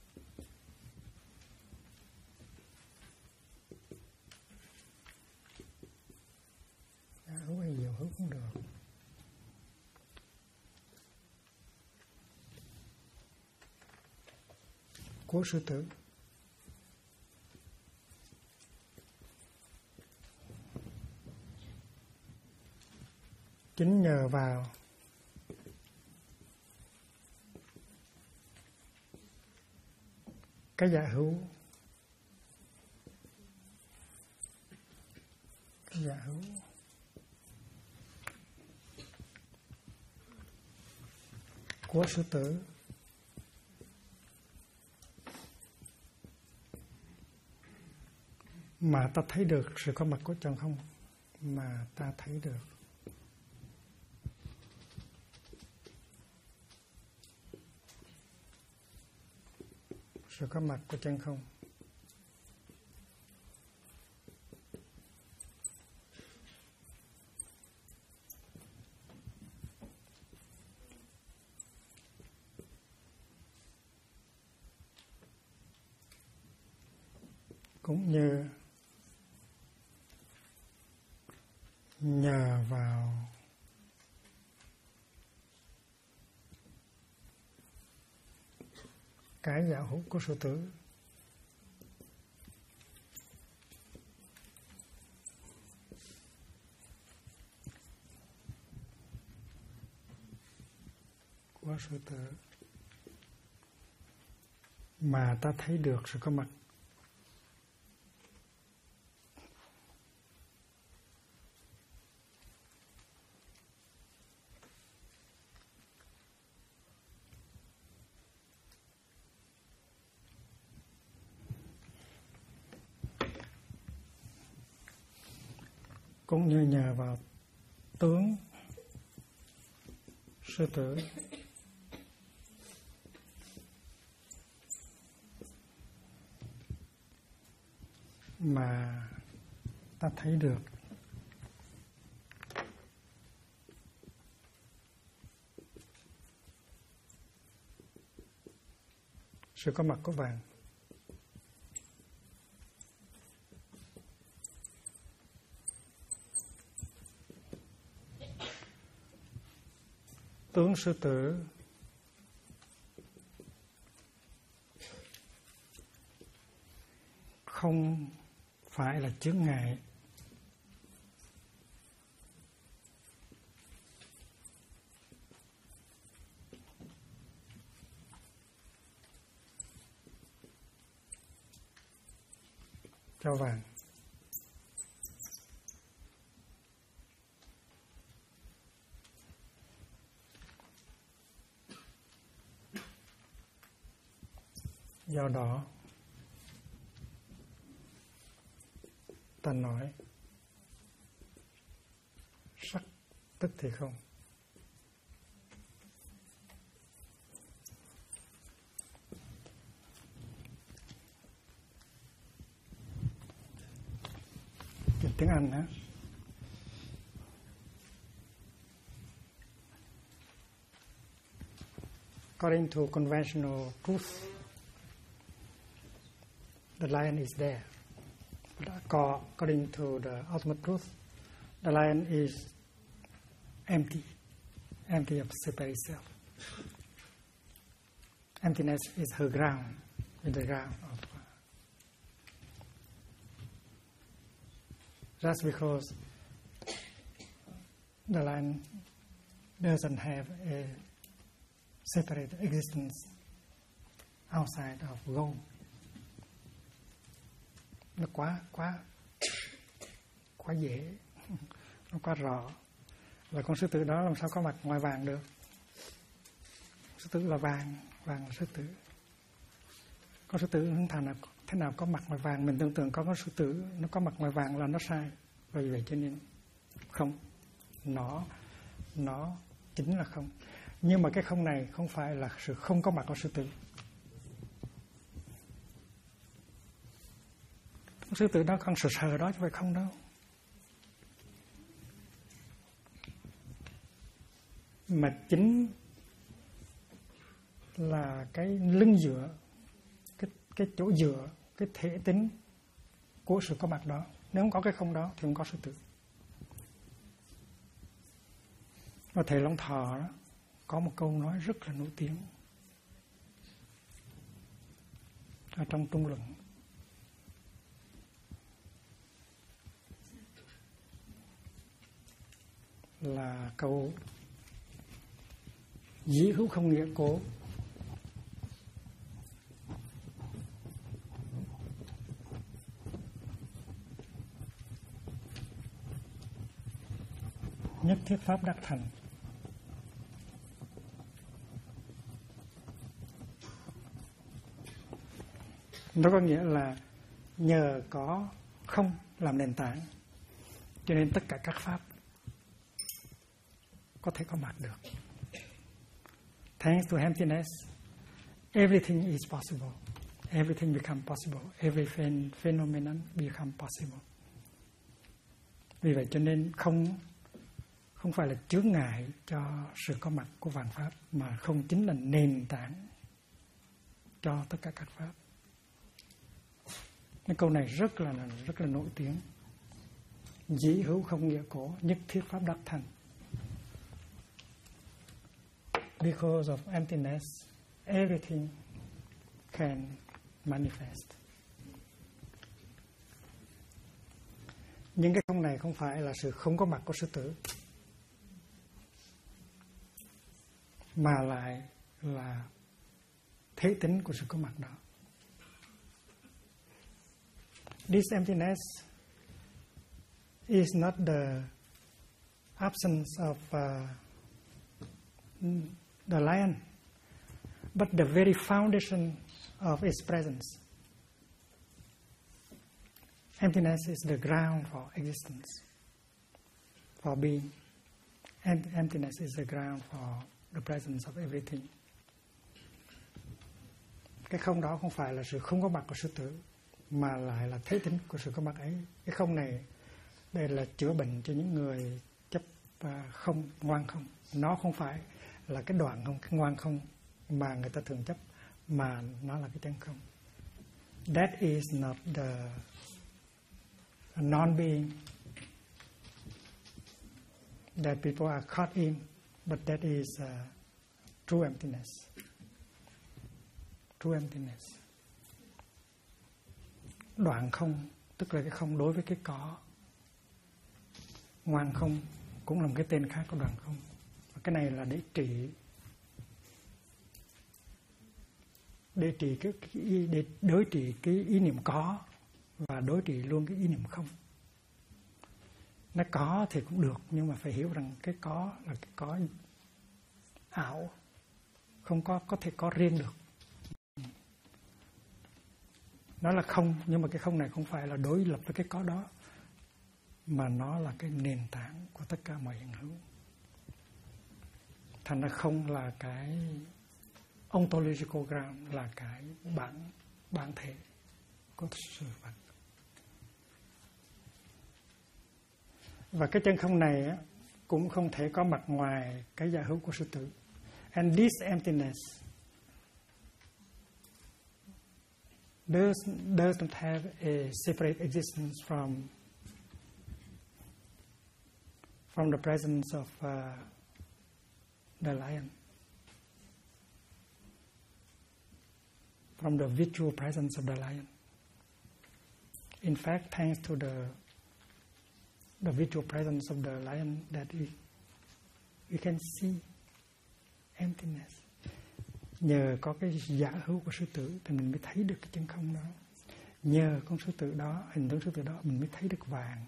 Giả hữu hay diệu hữu cũng được. Của sư tử. Chính nhờ vào cái giả hữu, của sư tử mà ta thấy được sự có mặt của chân không, mà ta thấy được sự có mặt của chân không. Cũng như nhờ vào cái giả hữu của sư tử mà ta thấy được sự có mặt cũng như nhờ vào tướng sư tử mà ta thấy được sự có mặt của vàng. Tướng sư tử không phải là chướng ngại cho vàng. Do đó ta nói sắc tức thì không. Tiếng Anh hả? According to conventional truth, the lion is there, according to the ultimate truth, the lion is empty of separate self. Emptiness is her ground, in the ground of. That's because the lion doesn't have a separate existence outside of goal. Nó quá dễ, nó quá rõ. Là con sư tử đó làm sao có mặt ngoài vàng được? Sư tử là vàng là sư tử. Con sư tử hình thành là thế nào có mặt ngoài vàng? Mình tưởng tượng có con sư tử nó có mặt ngoài vàng là nó sai. Vì vậy cho nên không, nó chính là không. Nhưng mà cái không này không phải là sự không có mặt của sư tử. Sư tử đó không sờ đó chứ phải không đâu. Mà chính là cái lưng dựa, cái chỗ dựa, cái thể tính của sự có mặt đó. Nếu không có cái không đó thì không có sư tử. Và thầy Long Thọ đó có một câu nói rất là nổi tiếng ở trong Trung Luận. Là câu dĩ hữu không nghĩa cố, nhất thiết pháp đắc thành. Nó có nghĩa là nhờ có không làm nền tảng cho nên tất cả các pháp có thể có mặt được. Thanks to emptiness, everything is possible. Everything becomes possible. Every phenomenon becomes possible. Vì vậy cho nên không phải là chướng ngại cho sự có mặt của vạn pháp, mà không chính là nền tảng cho tất cả các pháp. Cái câu này rất là nổi tiếng. Dĩ hữu không nghĩa cố, nhất thiết pháp đắc thành. Because of emptiness, everything can manifest. Nhưng cái không này không phải là sự không có mặt của sư tử, mà lại là thế tính của sự có mặt đó. This emptiness is not the absence of the lion, but the very foundation of its presence. Emptiness is the ground for existence, for being. And emptiness is the ground for the presence of everything. Cái không đó không phải là sự không có mặt của sư tử, mà lại là thế tính của sự có mặt ấy. Cái không này đây là chữa bệnh cho những người chấp không, ngoan không. Nó không phải là cái đoạn không, cái ngoan không mà người ta thường chấp, mà nó là cái chân không. That is not the non-being that people are caught in, but that is true emptiness. True emptiness. Đoạn không, tức là cái không đối với cái có. Ngoan không cũng là một cái tên khác của đoạn không. Cái này là để đối trị cái ý niệm có và đối trị luôn cái ý niệm không. Nó có thì cũng được, nhưng mà phải hiểu rằng cái có là cái có ảo, không có thể có riêng được. Nó là không, nhưng mà cái không này không phải là đối lập với cái có đó, mà nó là cái nền tảng của tất cả mọi hiện hữu. Thành ra không là cái ontological ground, là cái bản thể của sự vật. Và cái chân không này á, cũng không thể có mặt ngoài cái giả hữu của sư tử. And this emptiness does not have a separate existence from the presence of the lion, from the virtual presence of the lion. In fact, thanks to the virtual presence of the lion, that we can see emptiness. Nhờ có cái giả hữu của sư tử thì mình mới thấy được cái chân không đó. Nhờ con sư tử đó, hình tướng sư tử đó, mình mới thấy được vàng.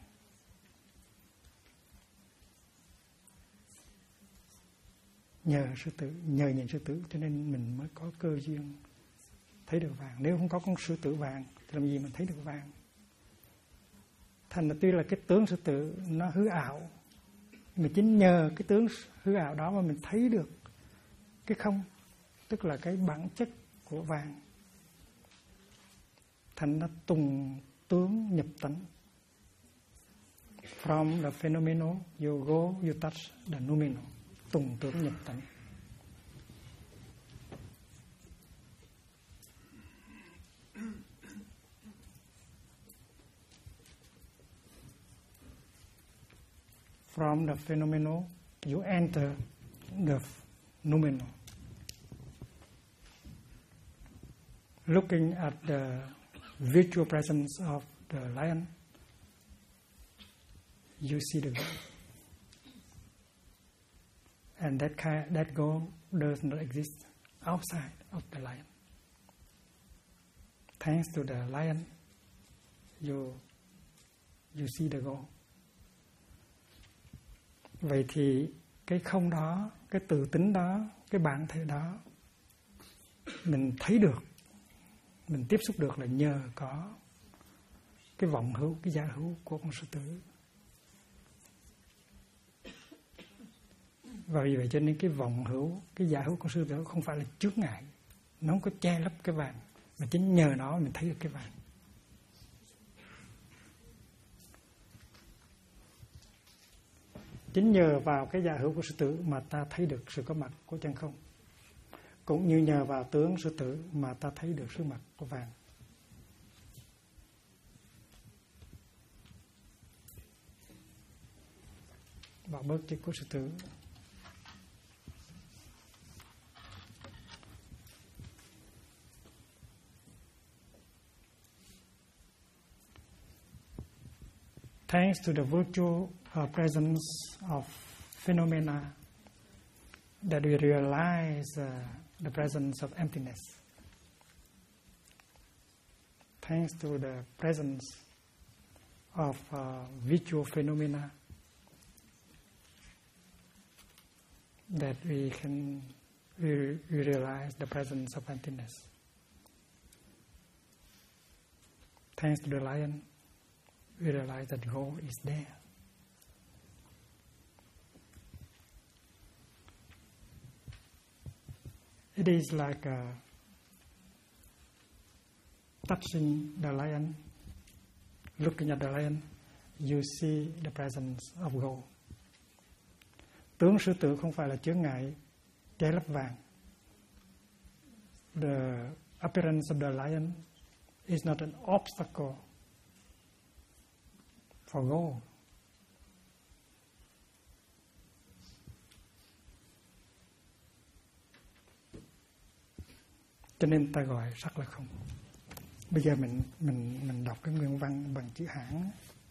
Nhờ nhìn sư tử cho nên mình mới có cơ duyên thấy được vàng. Nếu không có con sư tử vàng thì làm gì mình thấy được vàng. Thành là tuy là cái tướng sư tử nó hư ảo, mà chính nhờ cái tướng hư ảo đó mà mình thấy được cái không, tức là cái bản chất của vàng. Thành nó tùng tướng nhập tánh. From the phenomenal you go, you touch the noumenal. Tùng tướng nhập tánh. From the phenomenal you enter the noumenal. Looking at the virtual presence of the lion, you see the goal. And that goal does not exist outside of the lion. Thanks to the lion, you see the goal. Vậy thì cái không đó, cái tự tính đó, cái bản thể đó mình thấy được, mình tiếp xúc được là nhờ có cái vọng hữu, cái giả hữu của con sư tử. Và vì vậy cho nên cái vọng hữu, cái giả hữu của sư tử không phải là chướng ngại, nó không có che lấp cái vàng, mà chính nhờ nó mình thấy được cái vàng. Chính nhờ vào cái giả hữu của sư tử mà ta thấy được sự có mặt của chân không, cũng như nhờ vào tướng sư tử mà ta thấy được sự mặt của vàng. Bỏ bớt chữ của sư tử. Thanks to the virtual presence of phenomena that we realize the presence of emptiness. Thanks to the presence of virtual phenomena that we realize the presence of emptiness. Thanks to the lion, we realize that God is there. It is like touching the lion, looking at the lion, you see the presence of gold. Tướng sư tử không phải là chướng ngại che lấp vàng. The appearance of the lion is not an obstacle for gold. Cho nên ta gọi sắc là không. Bây giờ mình đọc cái nguyên văn bằng chữ Hán.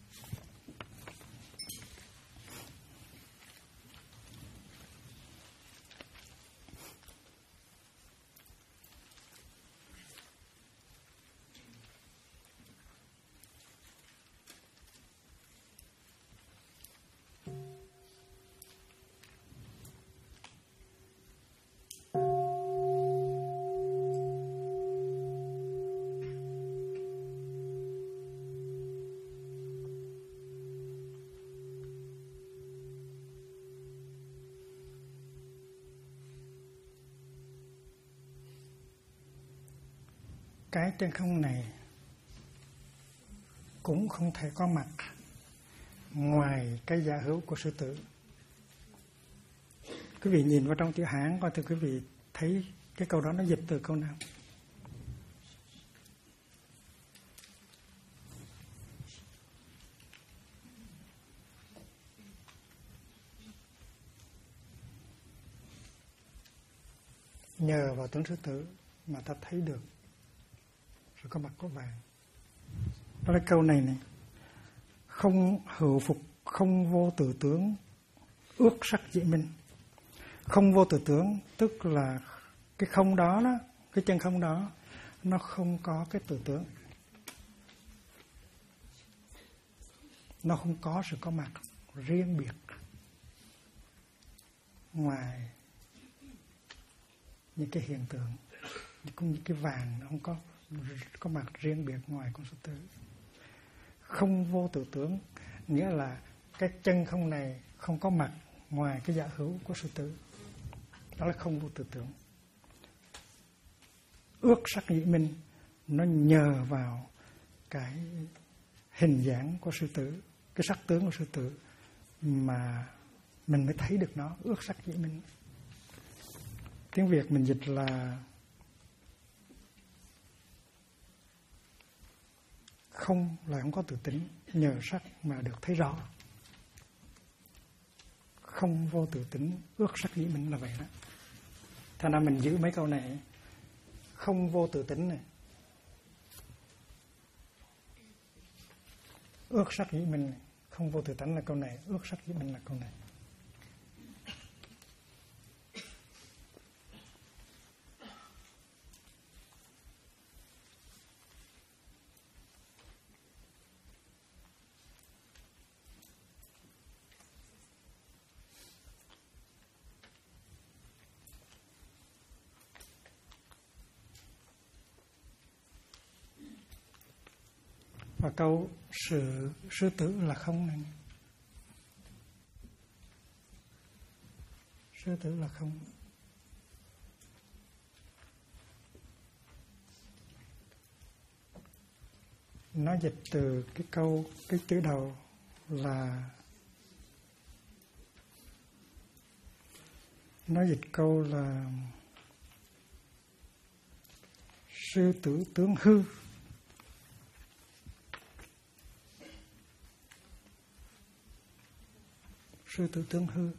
Cái chân không này cũng không thể có mặt ngoài cái giả hữu của sư tử. Quý vị nhìn vào trong chữ Hán coi thử quý vị thấy cái câu đó nó dịch từ câu nào. nhờ vào tướng sư tử mà ta thấy được sự có mặt của vàng. Đó là câu này này: không hữu phục, không vô tự tướng, ước sắc dị minh. Không vô tự tướng tức là cái không đó, cái chân không đó nó không có cái tự tướng, nó không có sự có mặt riêng biệt ngoài những cái hiện tượng, cũng như cái vàng nó không có mặt riêng biệt ngoài con sư tử. Không vô tự tướng nghĩa là cái chân không này không có mặt ngoài cái giả hữu của sư tử. Đó là không vô tự tướng. Ước sắc nhị minh, nó nhờ vào cái hình dáng của sư tử, cái sắc tướng của sư tử mà mình mới thấy được nó. Ước sắc nhị minh, tiếng Việt mình dịch là không, là không có tự tính, nhờ sắc mà được thấy rõ. Không vô tự tính, ước sắc nhị minh là vậy đó. Thành ra mình giữ mấy câu này: không vô tự tính này, ước sắc nhị minh này. Không vô tự tính là câu này, ước sắc nhị minh là câu này. Và câu sự sư tử là không này, sư tử là không, nó dịch từ cái câu, cái chữ đầu là, nó dịch câu là sư tử tướng hư. Sư tử tướng hư.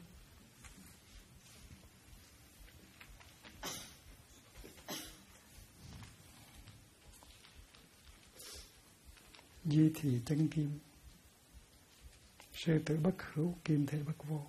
Di thì chân kim, sư tử bất hữu, kim thể bất vô.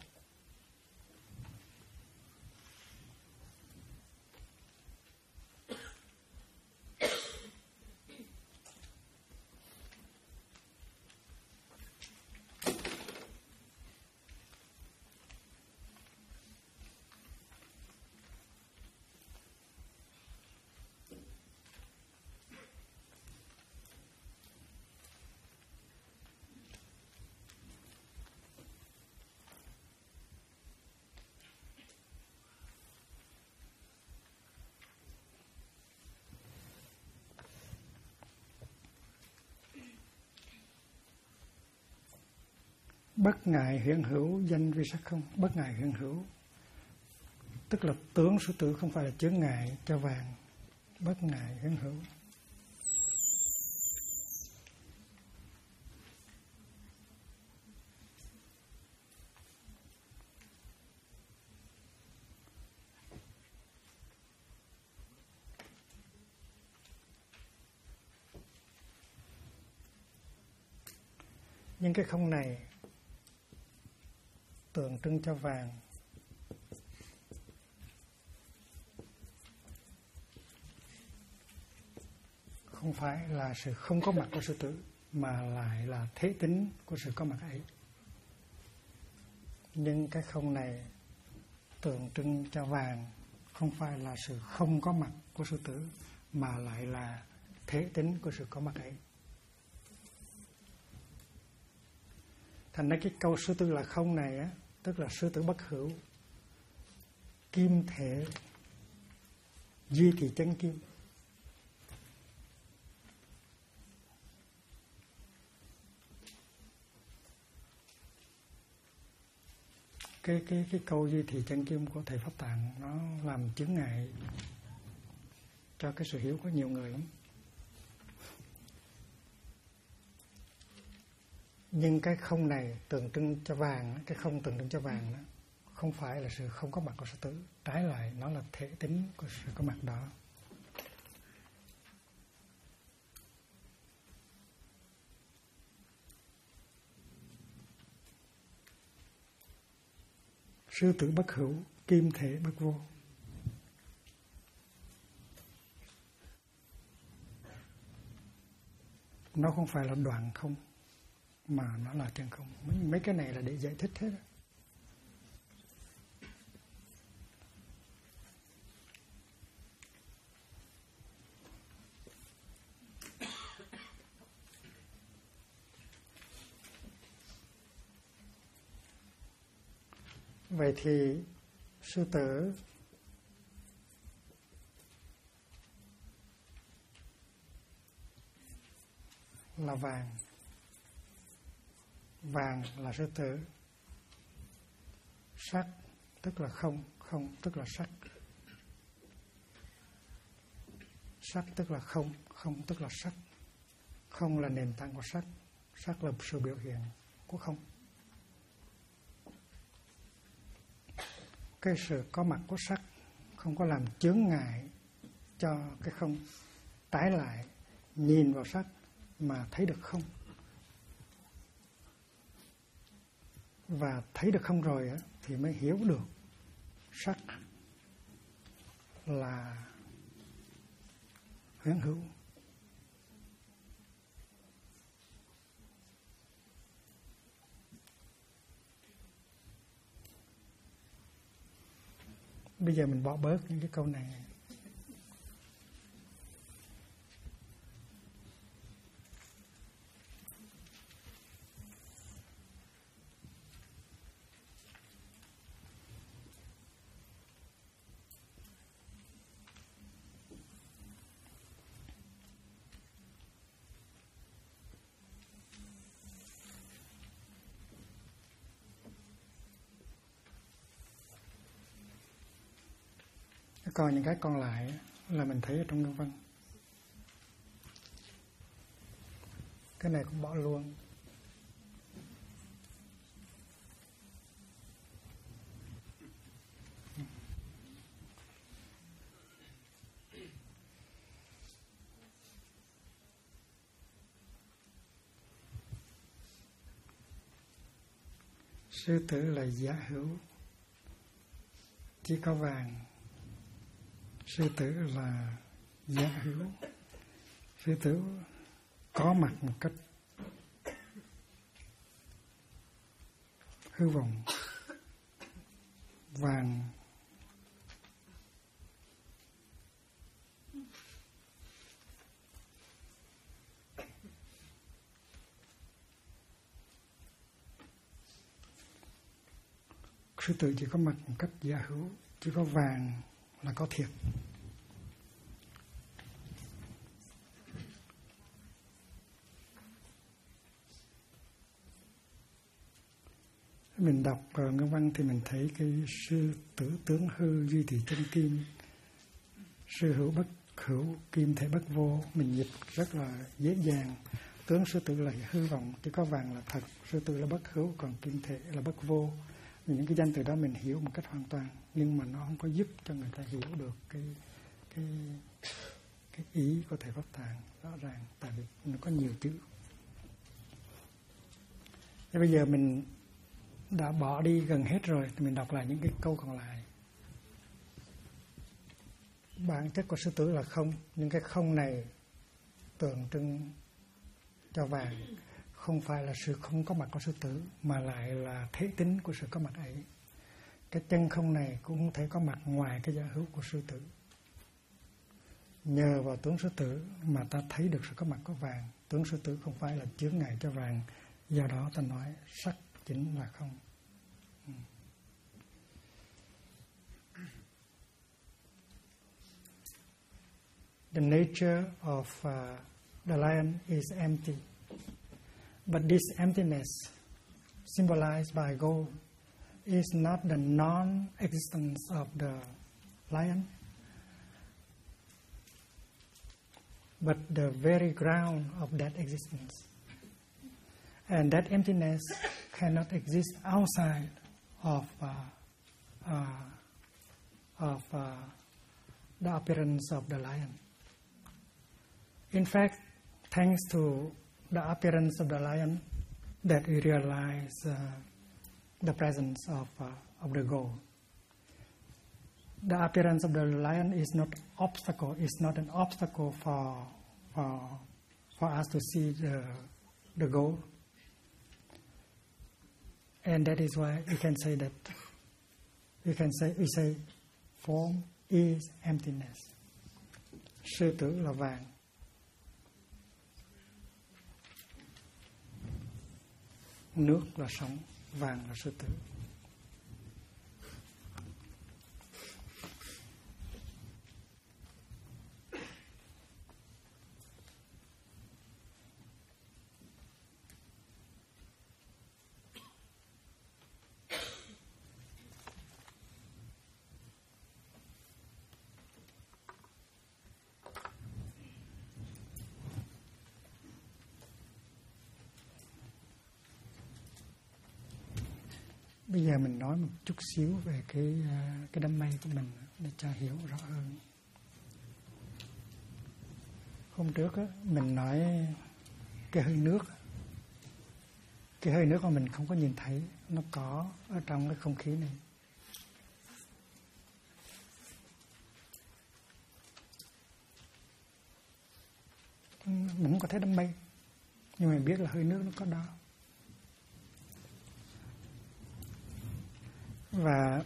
Bất ngại hiện hữu, danh vi sắc không. Bất ngại hiện hữu tức là tướng sư tử không phải là chướng ngại cho vàng. Bất ngại hiện hữu. Nhưng cái không này tượng trưng cho vàng, không phải là sự không có mặt của sư tử, mà lại là thế tính của sự có mặt ấy. Nhưng cái không này tượng trưng cho vàng, không phải là sự không có mặt của sư tử, mà lại là thế tính của sự có mặt ấy. Thành ra cái câu sư tử là không này á, tức là sư tử bất hữu, kim thể, di thì chân kim. Cái câu di thị chân kim của thầy Pháp Tạng nó làm chướng ngại cho cái sự hiểu của nhiều người lắm. Nhưng cái không này tượng trưng cho vàng, cái không tượng trưng cho vàng đó, không phải là sự không có mặt của sư tử, trái lại nó là thể tính của sự có mặt đó. Sư tử bất hữu, kim thể bất vô. Nó không phải là đoạn không, mà nó là chân không. Mấy cái này là để giải thích hết. Vậy thì sư tử là vàng, vàng là sư tử, sắc tức là không, không tức là sắc, sắc tức là không, không tức là sắc, không là nền tảng của sắc, sắc là sự biểu hiện của không. Cái sự có mặt của sắc không có làm chướng ngại cho cái không, trái lại nhìn vào sắc mà thấy được không. Và thấy được không rồi thì mới hiểu được sắc là huyễn hữu. Bây giờ mình bỏ bớt những cái câu này. Còn những cái còn lại là mình thấy ở trong ngữ văn. Cái này cũng bỏ luôn. Sư tử là giả hữu, chỉ có vàng. Sư tử là giả hữu, sư tử có mặt một cách hư vọng. Vàng sư tử chỉ có mặt một cách giả hữu, chỉ có vàng là có thiệt. Mình đọc ngữ văn thì mình thấy cái sư tử tướng hư, duy thị chân kim, sư hữu bất hữu, kim thể bất vô. Mình dịch rất là dễ dàng. Tướng sư tử là hư vọng, chỉ có vàng là thật. Sư tử là bất hữu, còn kim thể là bất vô. Những cái danh từ đó mình hiểu một cách hoàn toàn, nhưng mà nó không có giúp cho người ta hiểu được cái ý của thầy Pháp Tạng rõ ràng, tại vì nó có nhiều chữ. Thế bây giờ mình đã bỏ đi gần hết rồi thì mình đọc lại những cái câu còn lại. Bản chất của sư tử là không, nhưng cái không này tượng trưng cho vàng, không phải là sự không có mặt của sư tử, mà lại là thể tính của sự có mặt ấy. Cái chân không này cũng không thể có mặt ngoài cái giả hữu của sư tử. Nhờ vào tướng sư tử mà ta thấy được sự có mặt của vàng. Tướng sư tử không phải là chướng ngại cho vàng, do đó ta nói sắc chính là không. The nature of the lion is empty. But this emptiness, symbolized by gold, is not the non-existence of the lion, but the very ground of that existence. And that emptiness cannot exist outside of the appearance of the lion. In fact, thanks to the appearance of the lion, that we realize the presence of the goal. The appearance of the lion is not obstacle. It's not an obstacle for us to see the goal. And that is why we can say that we say form is emptiness. Sư tử là vàng. Nước là sống, vàng là sư tử. Bây giờ mình nói một chút xíu về cái đám mây của mình để cho hiểu rõ hơn. Hôm trước á, mình nói cái hơi nước. Cái hơi nước mà mình không có nhìn thấy, nó có ở trong cái không khí này. Mình không có thấy đám mây, nhưng mà mình biết là hơi nước nó có đó. Và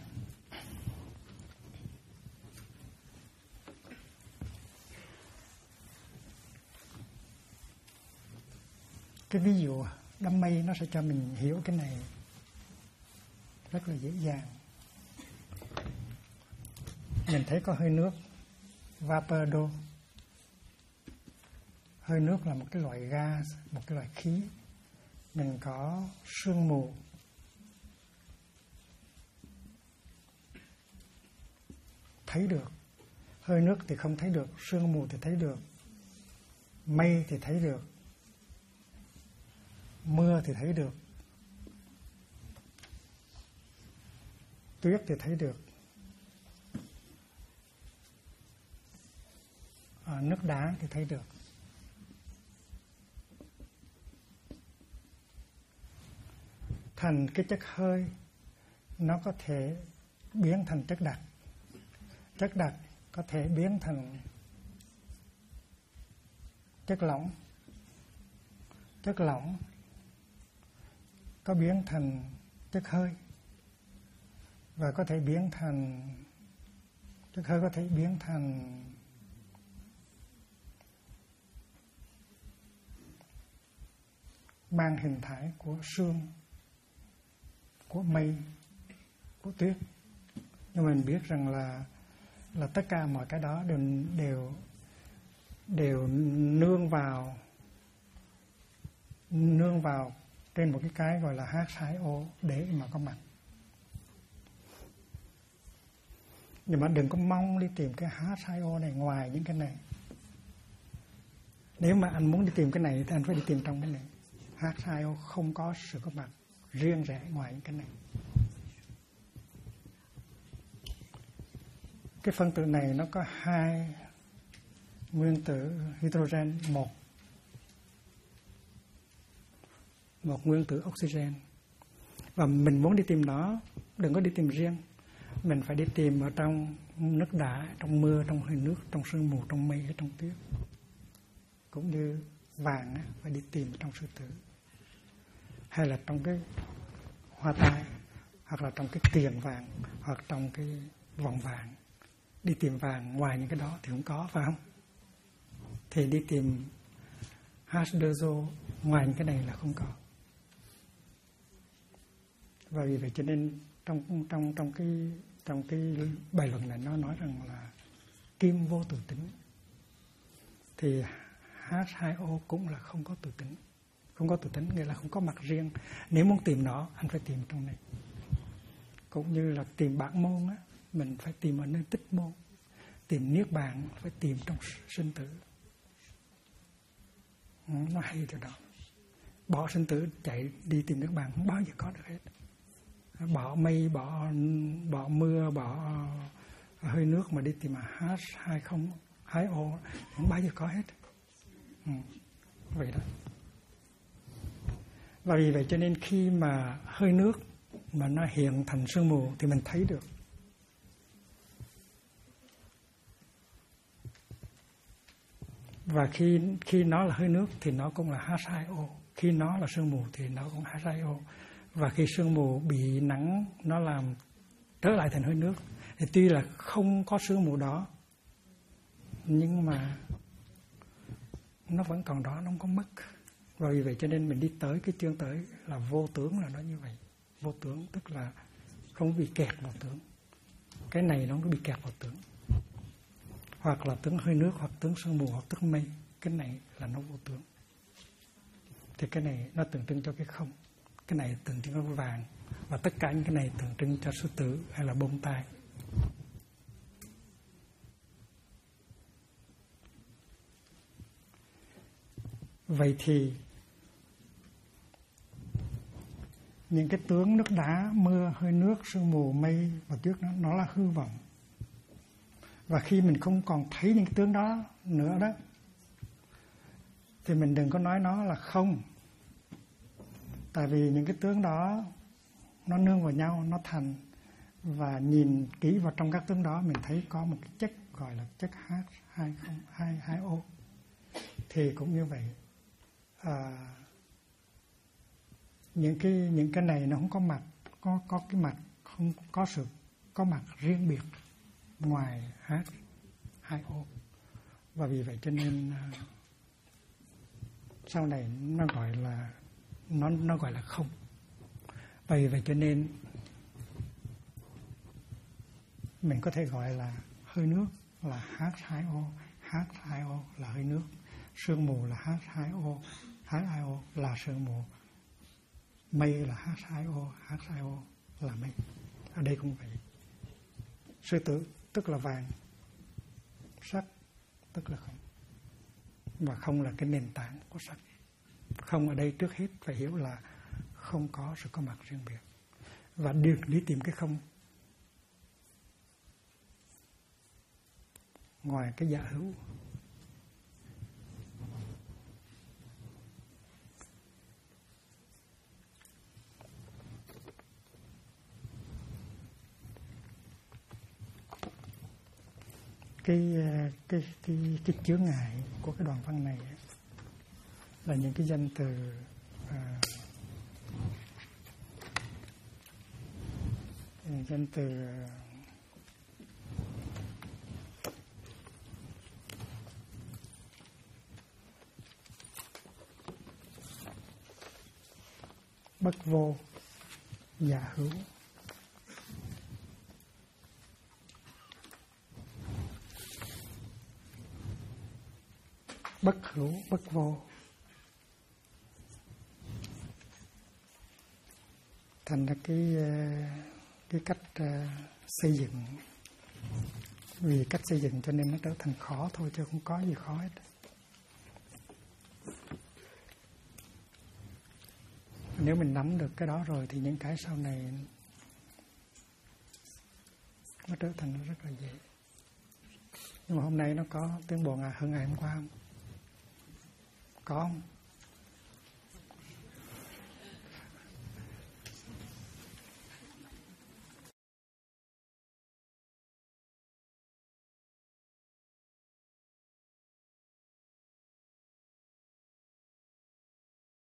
cái ví dụ đám mây nó sẽ cho mình hiểu cái này rất là dễ dàng. Mình thấy có hơi nước, vapor đô. Hơi nước là một cái loại gas, một cái loại khí. Mình có sương mù. Thấy được. Hơi nước thì không thấy được, sương mù thì thấy được, mây thì thấy được, mưa thì thấy được, tuyết thì thấy được, nước đá thì thấy được. Thành cái chất hơi nó có thể biến thành chất đặc. Chất đặc có thể biến thành chất lỏng. Chất lỏng có biến thành chất hơi. Và có thể biến thành chất hơi có thể biến thành mang hình thái của sương, của mây, của tuyết. Nhưng mình biết rằng là tất cả mọi cái đó đều nương vào trên một cái gọi là H2O để mà có mặt. Nhưng mà đừng có mong đi tìm cái H2O này ngoài những cái này. Nếu mà anh muốn đi tìm cái này thì anh phải đi tìm trong cái này. H2O không có sự có mặt riêng rẽ ngoài những cái này. Cái phân tử này nó có hai nguyên tử hydrogen, một nguyên tử oxygen. Và mình muốn đi tìm nó, đừng có đi tìm riêng. Mình phải đi tìm ở trong nước đá, trong mưa, trong hơi nước, trong sương mù, trong mây, trong tuyết. Cũng như vàng á, phải đi tìm trong sư tử. Hay là trong cái hoa tai, hoặc là trong cái tiền vàng, hoặc trong cái vòng vàng. Đi tìm vàng ngoài những cái đó thì không có, phải không? Thì đi tìm H2O ngoài những cái này là không có. Và vì vậy cho nên trong cái bài luận này nó nói rằng là kim vô tự tính, thì H2O cũng là không có tự tính. Không có tự tính nghĩa là không có mặt riêng. Nếu muốn tìm nó, anh phải tìm trong này. Cũng như là tìm bản môn á, mình phải tìm ở nơi tích môn. Tìm niết bàn phải tìm trong sinh tử. Nó hay chỗ đó. Bỏ sinh tử chạy đi tìm niết bàn không bao giờ có được hết. bỏ mây, bỏ mưa, bỏ hơi nước mà đi tìm H2O không bao giờ có hết. Vậy đó. Và vì vậy cho nên khi mà hơi nước mà nó hiện thành sương mù thì mình thấy được. Và khi nó là hơi nước thì nó cũng là H2O. Khi nó là sương mù thì nó cũng H2O. Và khi sương mù bị nắng nó làm trở lại thành hơi nước thì tuy là không có sương mù đó nhưng mà nó vẫn còn đó, nó không có mất. Và vì vậy cho nên mình đi tới cái chương tới là vô tướng, là nó như vậy. Vô tướng tức là không bị kẹt vào tướng. Cái này nó không bị kẹt vào tướng. Hoặc là tướng hơi nước, hoặc tướng sương mù, hoặc tướng mây. Cái này là nó vô tướng. Thì cái này nó tượng trưng cho cái không. Cái này tượng trưng cho cái vàng. Và tất cả những cái này tượng trưng cho sư tử hay là bông tai. Vậy thì những cái tướng nước đá, mưa, hơi nước, sương mù, mây và tuyết nó là hư vọng. Và khi mình không còn thấy những cái tướng đó nữa đó thì mình đừng có nói nó là không. Tại vì những cái tướng đó nó nương vào nhau, nó thành. Và nhìn kỹ vào trong các tướng đó mình thấy có một cái chất gọi là chất H2O. Thì cũng như vậy. Những cái này nó không có mặt, có cái mặt, không có sự có mặt riêng biệt ngoài H2O. Và vì vậy cho nên sau này nó gọi là không. Và vì vậy cho nên mình có thể gọi là hơi nước là H2O, H2O là hơi nước, sương mù là H2O, H2O là sương mù, mây là H2O, H2O là mây. Ở đây cũng vậy. Sư tử tức là vàng, sắc tức là không. Và không là cái nền tảng của sắc. Không ở đây trước hết phải hiểu là không có sự có mặt riêng biệt. Và được đi tìm cái không ngoài cái giả hữu. Cái chướng ngại của cái đoạn văn này là những cái danh từ bất vô, giả hữu, bất hữu, bất vô. Thành ra cái cách xây dựng, vì cách xây dựng cho nên nó trở thành khó thôi, chứ không có gì khó hết. Nếu mình nắm được cái đó rồi thì những cái sau này nó trở thành rất là dễ. Nhưng mà hôm nay nó có tiến bộ hơn ngày hôm qua không? Có không?